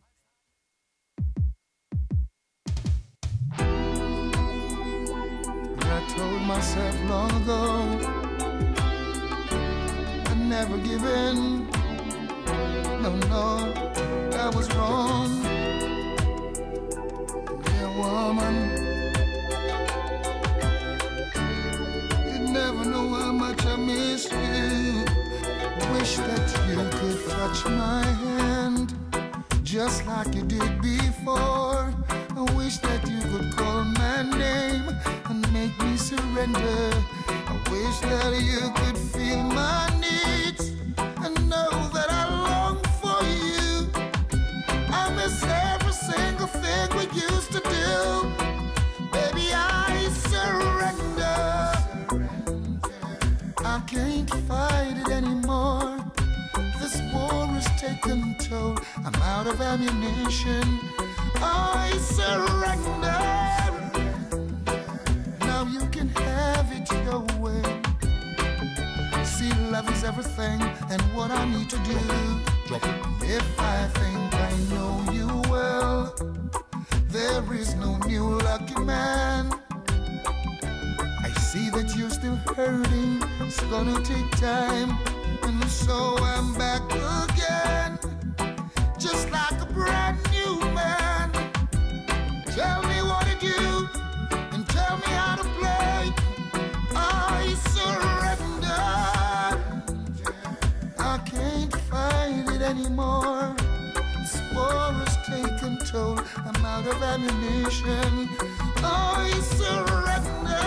world. I told myself long ago I'd never give in. No, no, I was wrong. Dear woman, you never know how much I miss you. Wish that you could touch my hand just like you did before. I wish that you could call my name and make me surrender. I wish that you could feel my needs and know that I long for you. I miss every single thing we used to do. Baby, I surrender. I can't fight it anymore. This war has taken a toll. I'm out of ammunition. I surrender. Now you can have it your way. See, love is everything and what I need to do. If I think I know you well, there is no new lucky man. see that you're still hurting. It's gonna take time, and so I'm back again, just like a brand new man. Tell me what to do, and tell me how to play. I surrender. I can't fight it anymore. This war has taken toll. I'm out of ammunition. I surrender.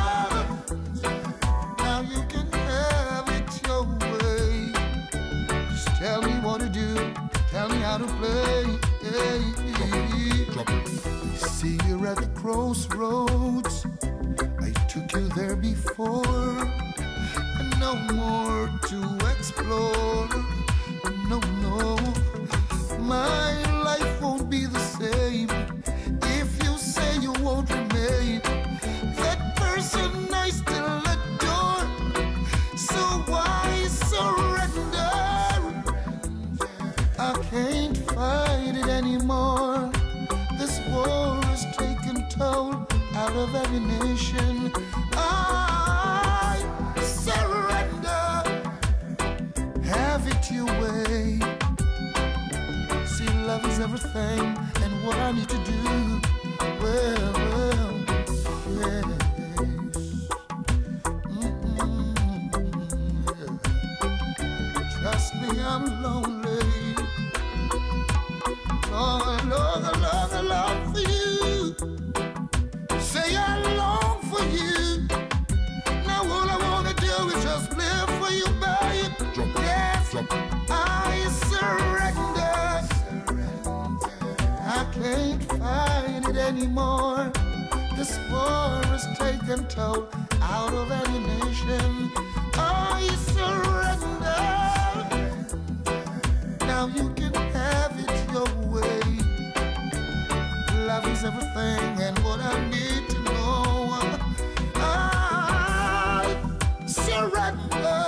Now you can have it your way. Just tell me what to do. Tell me how to play. You see, you're at the crossroads. I took you there before. And no more to explore. No, no. My life won't be the same if you say you won't remain that person I still adore. So why surrender? I can't fight it anymore. This war has taken toll out of ammunition. I surrender. Have it your way. See, love is everything, and what I need to do, well, well, yes. Mm-mm, yeah. Trust me, I'm lonely. Long, long, long, long for you. Say I long for you. Now all I wanna do is just live for you, babe. Drop it, yes, drop it. I surrender. I can't fight it anymore. This war has taken toll out of ammunition. I surrender. Now you can have it your way. Love is everything, and what I need to know, I surrender.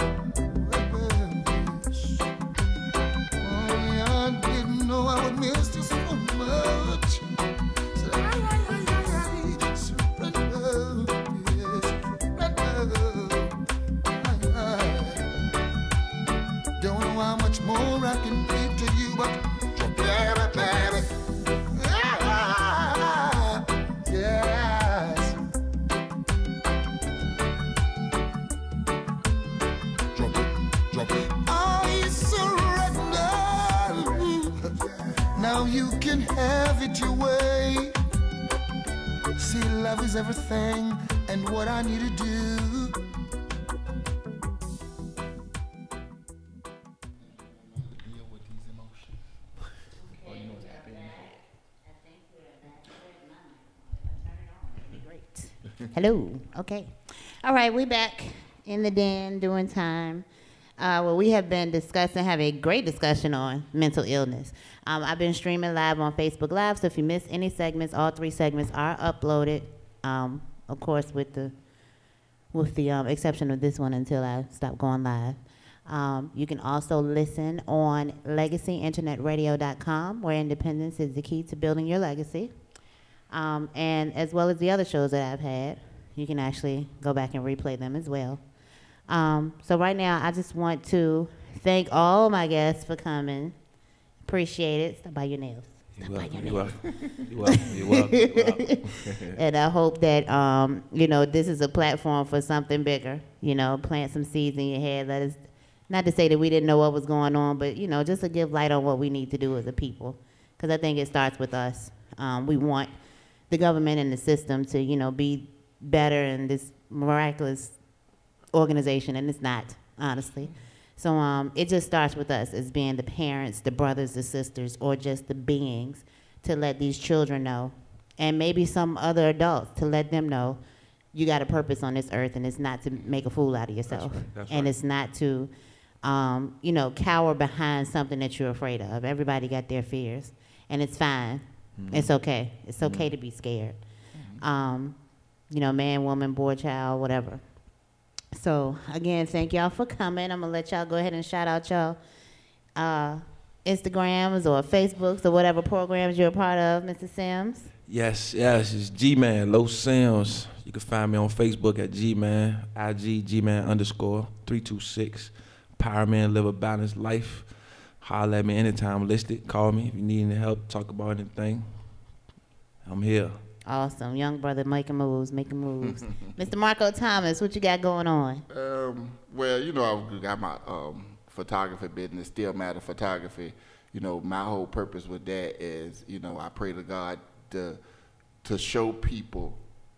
Oh, I didn't know I would miss you so much. So I, I, I, I surrender. Yes, surrender. I, I don't know how much more I can give to you, but baby, baby. Yes. Drop it, drop it. I surrender. Now you can have it your way. See, love is everything, and what I need to do. Deal with these emotions. Oh, you know what's happening? Great. Hello. Okay. All right, we back in the den doing time. Uh, well, we have been discussing, have a great discussion on mental illness. Um, I've been streaming live on Facebook Live, so if you miss any segments, all three segments are uploaded. Um, of course, with the with the um, exception of this one until I stop going live. Um, you can also listen on legacy internet radio dot com, where independence is the key to building your legacy. Um, and as well as the other shows that I've had, you can actually go back and replay them as well. Um, so right now, I just want to thank all my guests for coming. Appreciate it. Stop by your nails. Stop by your nails. You're welcome. You're welcome. You're welcome. And I hope that, um, you know, this is a platform for something bigger. You know, plant some seeds in your head. Let us, not to say that we didn't know what was going on, but, you know, just to give light on what we need to do as a people. Because I think it starts with us. Um, we want the government and the system to, you know, be better in this miraculous organization, and it's not, honestly. So um, it just starts with us as being the parents, the brothers, the sisters, or just the beings to let these children know, and maybe some other adults to let them know you got a purpose on this earth, and it's not to make a fool out of yourself. That's right. That's and right. it's not to, um, you know, cower behind something that you're afraid of. Everybody got their fears, and it's fine. Mm-hmm. It's okay. It's okay mm-hmm. to be scared. Mm-hmm. Um, you know, man, woman, boy, child, whatever. So, again, thank y'all for coming. I'm going to let y'all go ahead and shout out y'all uh, Instagrams or Facebooks or whatever programs you're a part of, Mister Sims? Yes, yes, it's G-Man, Los Sims. You can find me on Facebook at G-Man, I G, G-Man underscore, three two six. Power Man, live a balanced life. Holler at me anytime, listed. Call me if you need any help, talk about anything. I'm here. Awesome. Young brother making moves, making moves. Mister Marco Thomas, what you got going on? Um, well, you know, I got my um, photography business, Still Matter Photography. You know, my whole purpose with that is, you know, I pray to God to to show people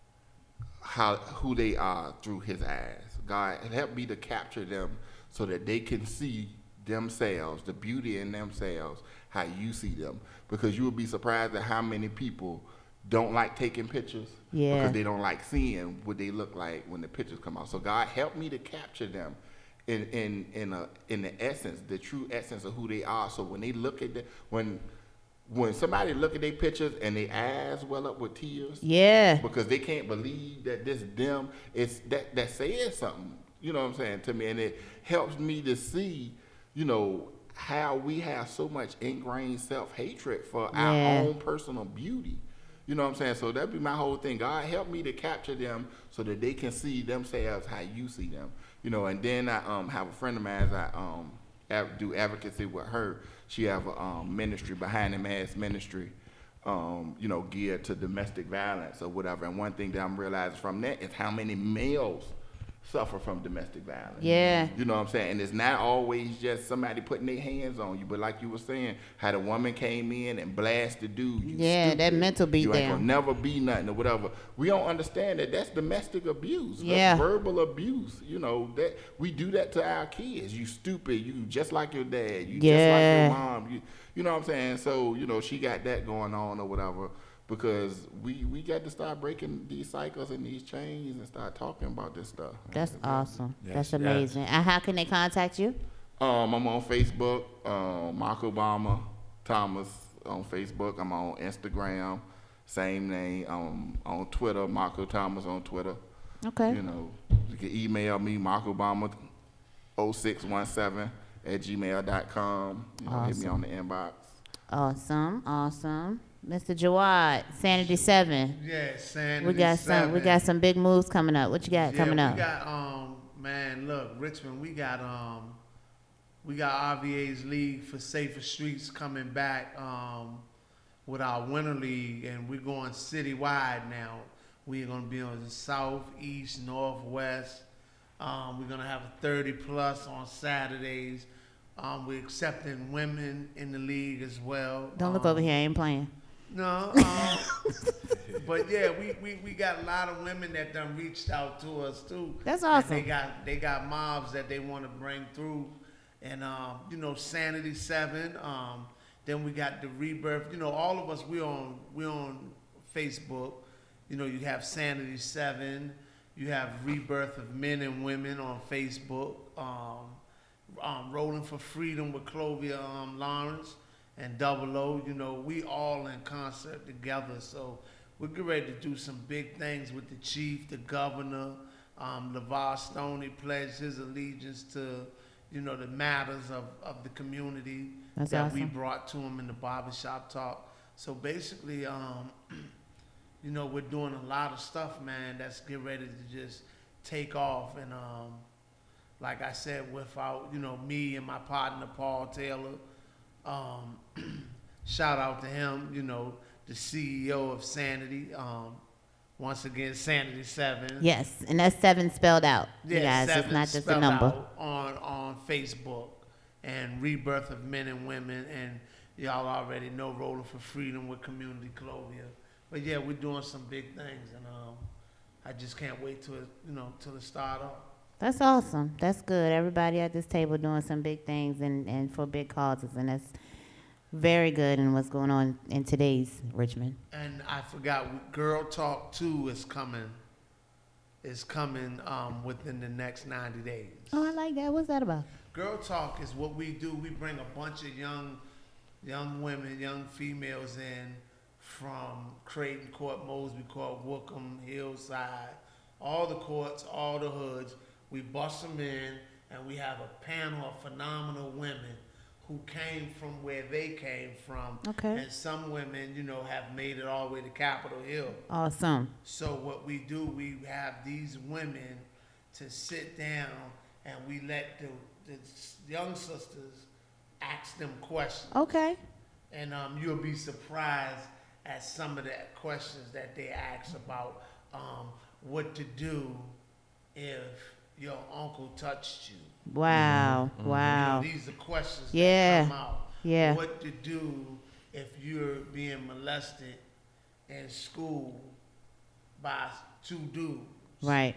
how who they are through His eyes. God, help me to capture them so that they can see themselves, the beauty in themselves, how you see them. Because you will be surprised at how many people don't like taking pictures Yeah. because they don't like seeing what they look like when the pictures come out. So God, help me to capture them in in in a in the essence, the true essence of who they are. So when they look at the when when somebody look at their pictures and their eyes well up with tears, Yeah. because they can't believe that this them, it's that that says something. You know what I'm saying to me, and it helps me to see, you know, how we have so much ingrained self-hatred for Yeah. our own personal beauty. You know what I'm saying? So that'd be my whole thing. God, help me to capture them so that they can see themselves how you see them. You know, and then I um, have a friend of mine that I um, av- do advocacy with her. She have a um, ministry, Behind the Mask Ministry, um, you know, geared to domestic violence or whatever. And one thing that I'm realizing from that is how many males suffer from domestic violence. Yeah. You know what I'm saying? And it's not always just somebody putting their hands on you, but like you were saying, how the woman came in and blasted dude. You Yeah, stupid. that mental beat You ain't down. gonna never be nothing or whatever. We don't understand that that's domestic abuse. That's Yeah. verbal abuse. You know, that we do that to our kids. You stupid. You just like your dad. You Yeah. just like your mom. You, you know what I'm saying? So, you know, she got that going on or whatever. Because we, we got to start breaking these cycles and these chains and start talking about this stuff. That's awesome. Yes, That's yes. amazing. And how can they contact you? Um, I'm on Facebook, um, Mark Obama Thomas on Facebook. I'm on Instagram, same name. Um, on Twitter, Marco Thomas on Twitter. Okay. You know, you can email me, Mark Obama oh six one seven at gmail dot com. You know, hit me on the inbox. Awesome. Awesome. Mister Jawad, Sanity Seven. Yeah, Sanity We got some. We seven. got some big moves coming up. What you got yeah, coming we up? got um man, look, Richmond, we got um we got R V A's League for Safer Streets coming back um with our winter league, and we're going citywide now. We're gonna be on the south, east, north, west. Um, we're gonna have a thirty plus on Saturdays. Um, we're accepting women in the league as well. Don't look Um, over here. I ain't playing. No, um, but yeah, we, we, we got a lot of women that done reached out to us too. That's And awesome. they got they got mobs that they want to bring through, and um, you know, Sanity Seven. Um, then we got the Rebirth. You know, all of us we on we on Facebook. You know, you have Sanity Seven. You have Rebirth of Men and Women on Facebook. Um, um, Rolling for Freedom with Clovia um, Lawrence and Double O. You know, we all in concert together. So we're getting ready to do some big things with the chief, the governor. Um, LeVar Stoney pledged his allegiance to, you know, the matters of, of the community That's that we awesome. brought to him in the barbershop talk. So basically, um, you know, we're doing a lot of stuff, man, that's getting ready to just take off. And um, like I said, without, you know, me and my partner, Paul Taylor, um, shout out to him, you know, the C E O of Sanity. Um, once again, Sanity Seven. Yes, and that's seven spelled out. You Yeah, guys, seven it's not just a spelled number. out on on Facebook, and Rebirth of Men and Women, and y'all already know Rolling for Freedom with Community Clovia. But yeah, we're doing some big things, and um, I just can't wait till it, you know, till it start up. That's awesome. That's good. Everybody at this table doing some big things and, and for big causes, and that's very good in what's going on in today's Richmond. And I forgot, Girl Talk two is coming. Is coming um, within the next ninety days. Oh, I like that. What's that about? Girl Talk is what we do. We bring a bunch of young, young women, young females in from Creighton Court, Mosby Court, Wookham, Hillside, all the courts, all the hoods. We bust them in, and we have a panel of phenomenal women who came from where they came from. Okay. And some women, you know, have made it all the way to Capitol Hill. Awesome. So what we do, we have these women to sit down and we let the, the young sisters ask them questions. Okay. And um, you'll be surprised at some of the questions that they ask about um, what to do if your uncle touched you. Wow. Mm-hmm. Wow. You know, these are questions yeah. that come out. Yeah. What to do if you're being molested in school by two dudes. Right.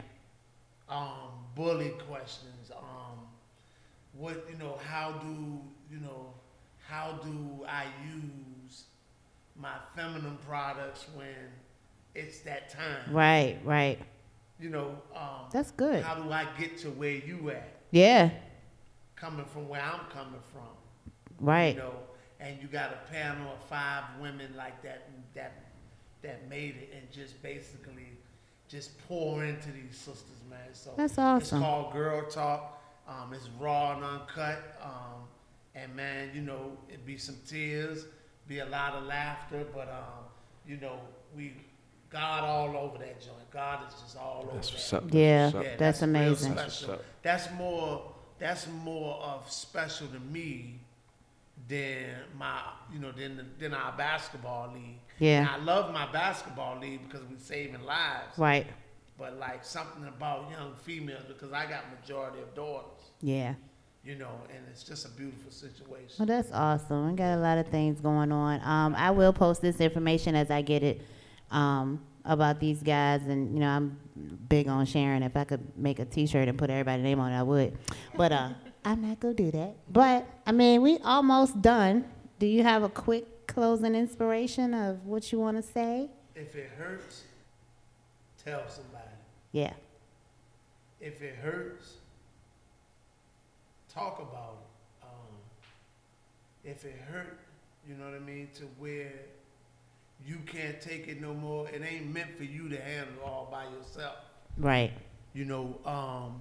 Um, bully questions. Um, what, you know, how do, you know, how do I use my feminine products when it's that time? Right, right. You know, um, that's good. How do I get to where you at? Yeah. Coming from where I'm coming from. Right. You know, and you got a panel of five women like that that that made it and just basically just pour into these sisters, man. So that's awesome. It's called Girl Talk. Um, it's raw and uncut. Um, and man, you know, it be some tears, be a lot of laughter, but um, you know, we God all over that joint. God is just all that's over what's that. Up. Yeah, that's, that's, that's, that's amazing. That's, special. That's more. That's more of special to me than my, you know, than the, than our basketball league. Yeah. And I love my basketball league because we're saving lives. Right. But like something about young females, because I got majority of daughters. Yeah. You know, and it's just a beautiful situation. Well, that's awesome. We got a lot of things going on. Um, I will post this information as I get it um, about these guys, and you know, I'm big on sharing. If I could make a T-shirt and put everybody's name on it, I would. But uh, I'm not gonna do that. But I mean, we almost done. Do you have a quick closing inspiration of what you want to say? If it hurts, tell somebody. Yeah. If it hurts, talk about it. Um, if it hurt, you know what I mean, to where you can't take it no more, it ain't meant for you to handle all by yourself. Right. You know, um,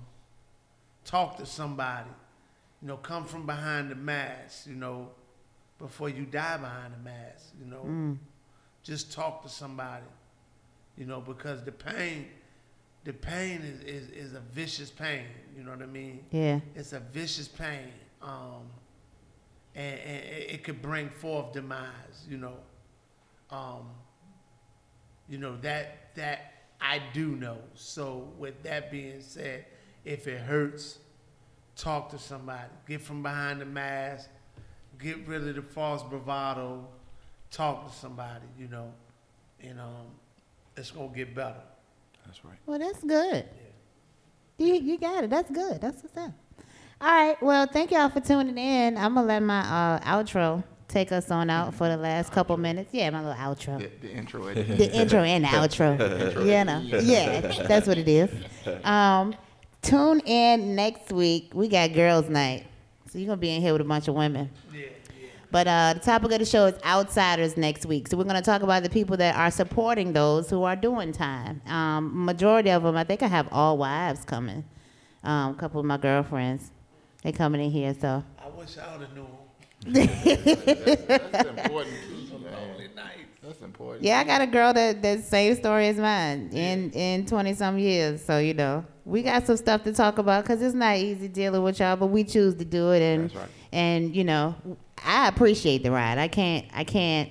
talk to somebody. You know, come from behind the mask, you know, before you die behind the mask, you know. Mm. Just talk to somebody, you know, because the pain, the pain is, is, is a vicious pain, you know what I mean? Yeah. It's a vicious pain. Um, and, and it could bring forth demise, you know. Um, you know, that that I do know. So with that being said, if it hurts, talk to somebody. Get from behind the mask. Get rid of the false bravado. Talk to somebody, you know. And um, it's going to get better. That's right. Well, that's good. Yeah. You, you got it. That's good. That's what's up. All right. Well, thank y'all for tuning in. I'm going to let my uh, outro take us on out for the last couple minutes. Yeah, my little outro. The, the intro. The intro and the outro. You know. Yeah, that's what it is. Um, tune in next week. We got girls' night. So you're going to be in here with a bunch of women. Yeah, yeah. But uh, the topic of the show is outsiders next week. So we're going to talk about the people that are supporting those who are doing time. Um, majority of them, I think I have all wives coming. Um, a couple of my girlfriends, they coming in here. So I wish I would have known. that's, that's important too, man. That's important. Yeah, I got a girl that that same story as mine in in twenty some years. So you know, we got some stuff to talk about because it's not easy dealing with y'all, but we choose to do it, and That's right. and you know, I appreciate the ride. I can't I can't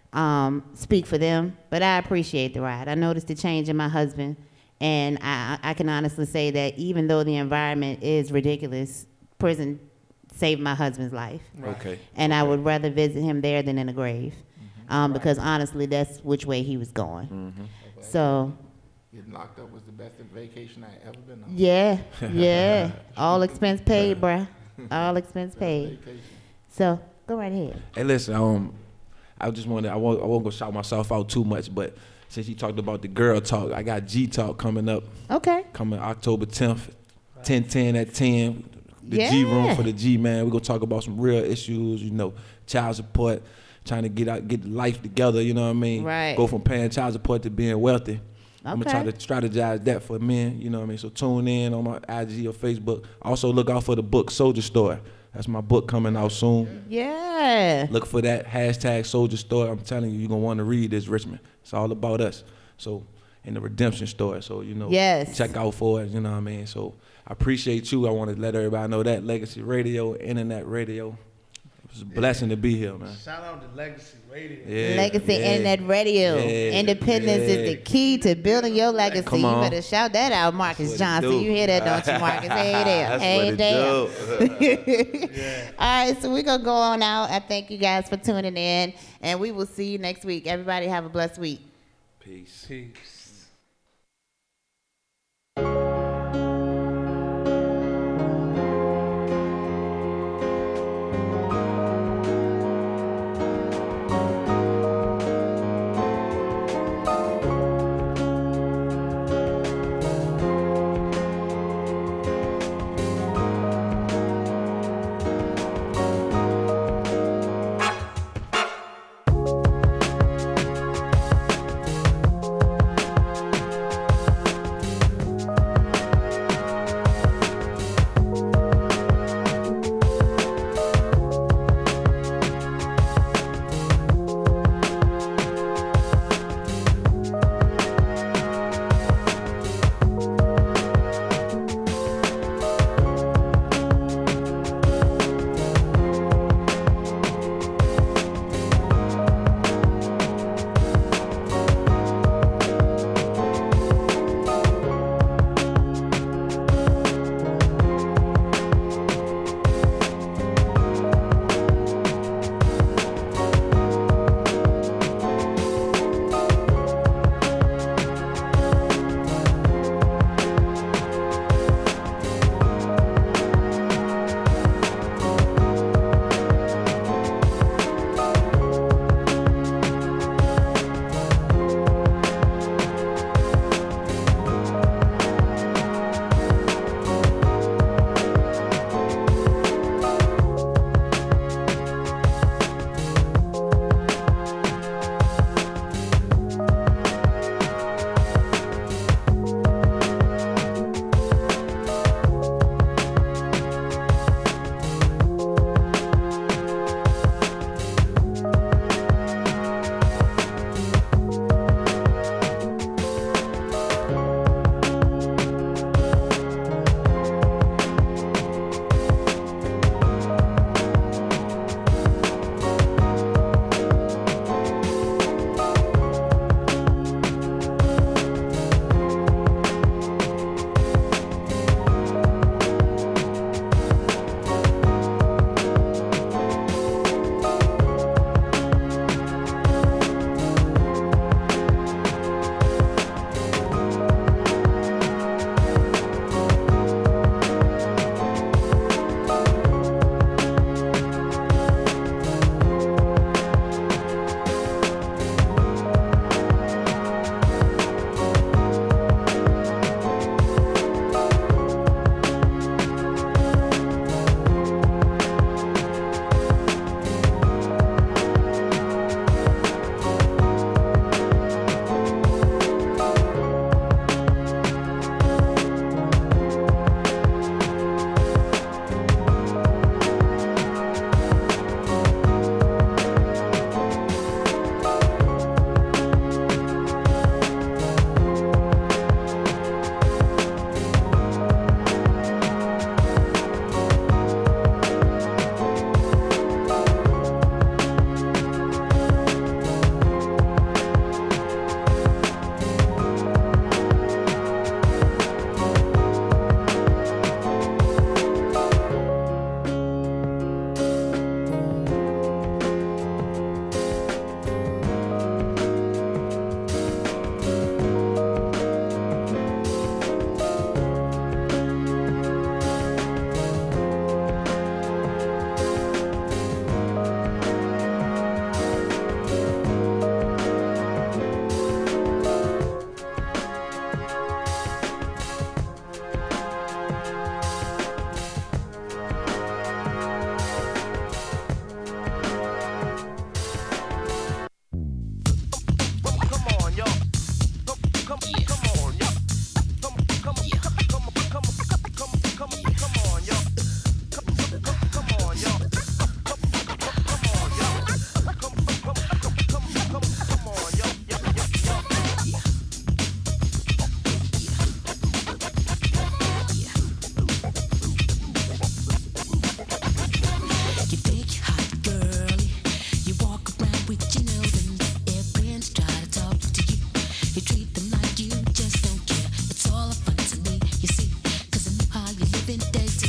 um, speak for them, but I appreciate the ride. I noticed the change in my husband, and I I can honestly say that even though the environment is ridiculous, prison saved my husband's life. Right. Okay. And I would rather visit him there than in a grave. Mm-hmm. Um, because honestly, that's which way he was going. Mm-hmm. So. Getting locked up was the best vacation I ever been on. Yeah, yeah. All expense paid, bruh. All expense paid. So, go right ahead. Hey, listen, um, I just wanted, I won't, I won't go shout myself out too much, but since you talked about the girl talk, I got G Talk coming up. Okay. Coming October tenth, ten ten at ten. The yeah. G room for the G, man. We're gonna talk about some real issues, you know, child support, trying to get out, get life together, you know what I mean? Right. Go from paying child support to being wealthy. Okay. I'm gonna try to strategize that for men, you know what I mean? So tune in on my I G or Facebook. Also look out for the book Soldier Story. That's my book coming out soon. Yeah. Look for that hashtag Soldier Story. I'm telling you, you're gonna want to read this, Richmond. It's all about us. So, in the redemption story. So, you know, yes. check out for it. You know what I mean? So, I appreciate you. I want to let everybody know that Legacy Radio, Internet Radio. It was a blessing yeah. to be here, man. Shout out to Legacy Radio. Yeah, Legacy yeah, Internet Radio. yeah, Independence yeah. is the key to building your legacy. Come you on. better shout that out, Marcus Johnson. You hear that, don't you, Marcus? Hey there. That's hey there. yeah. All right, so we're going to go on out. I thank you guys for tuning in, and we will see you next week. Everybody have a blessed week. Peace. Peace.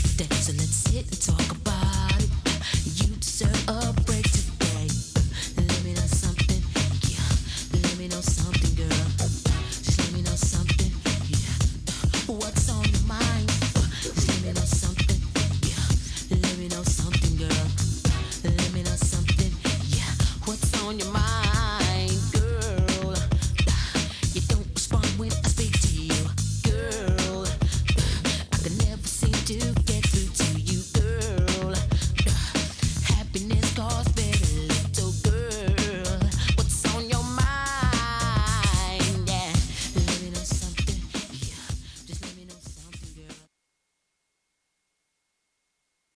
dance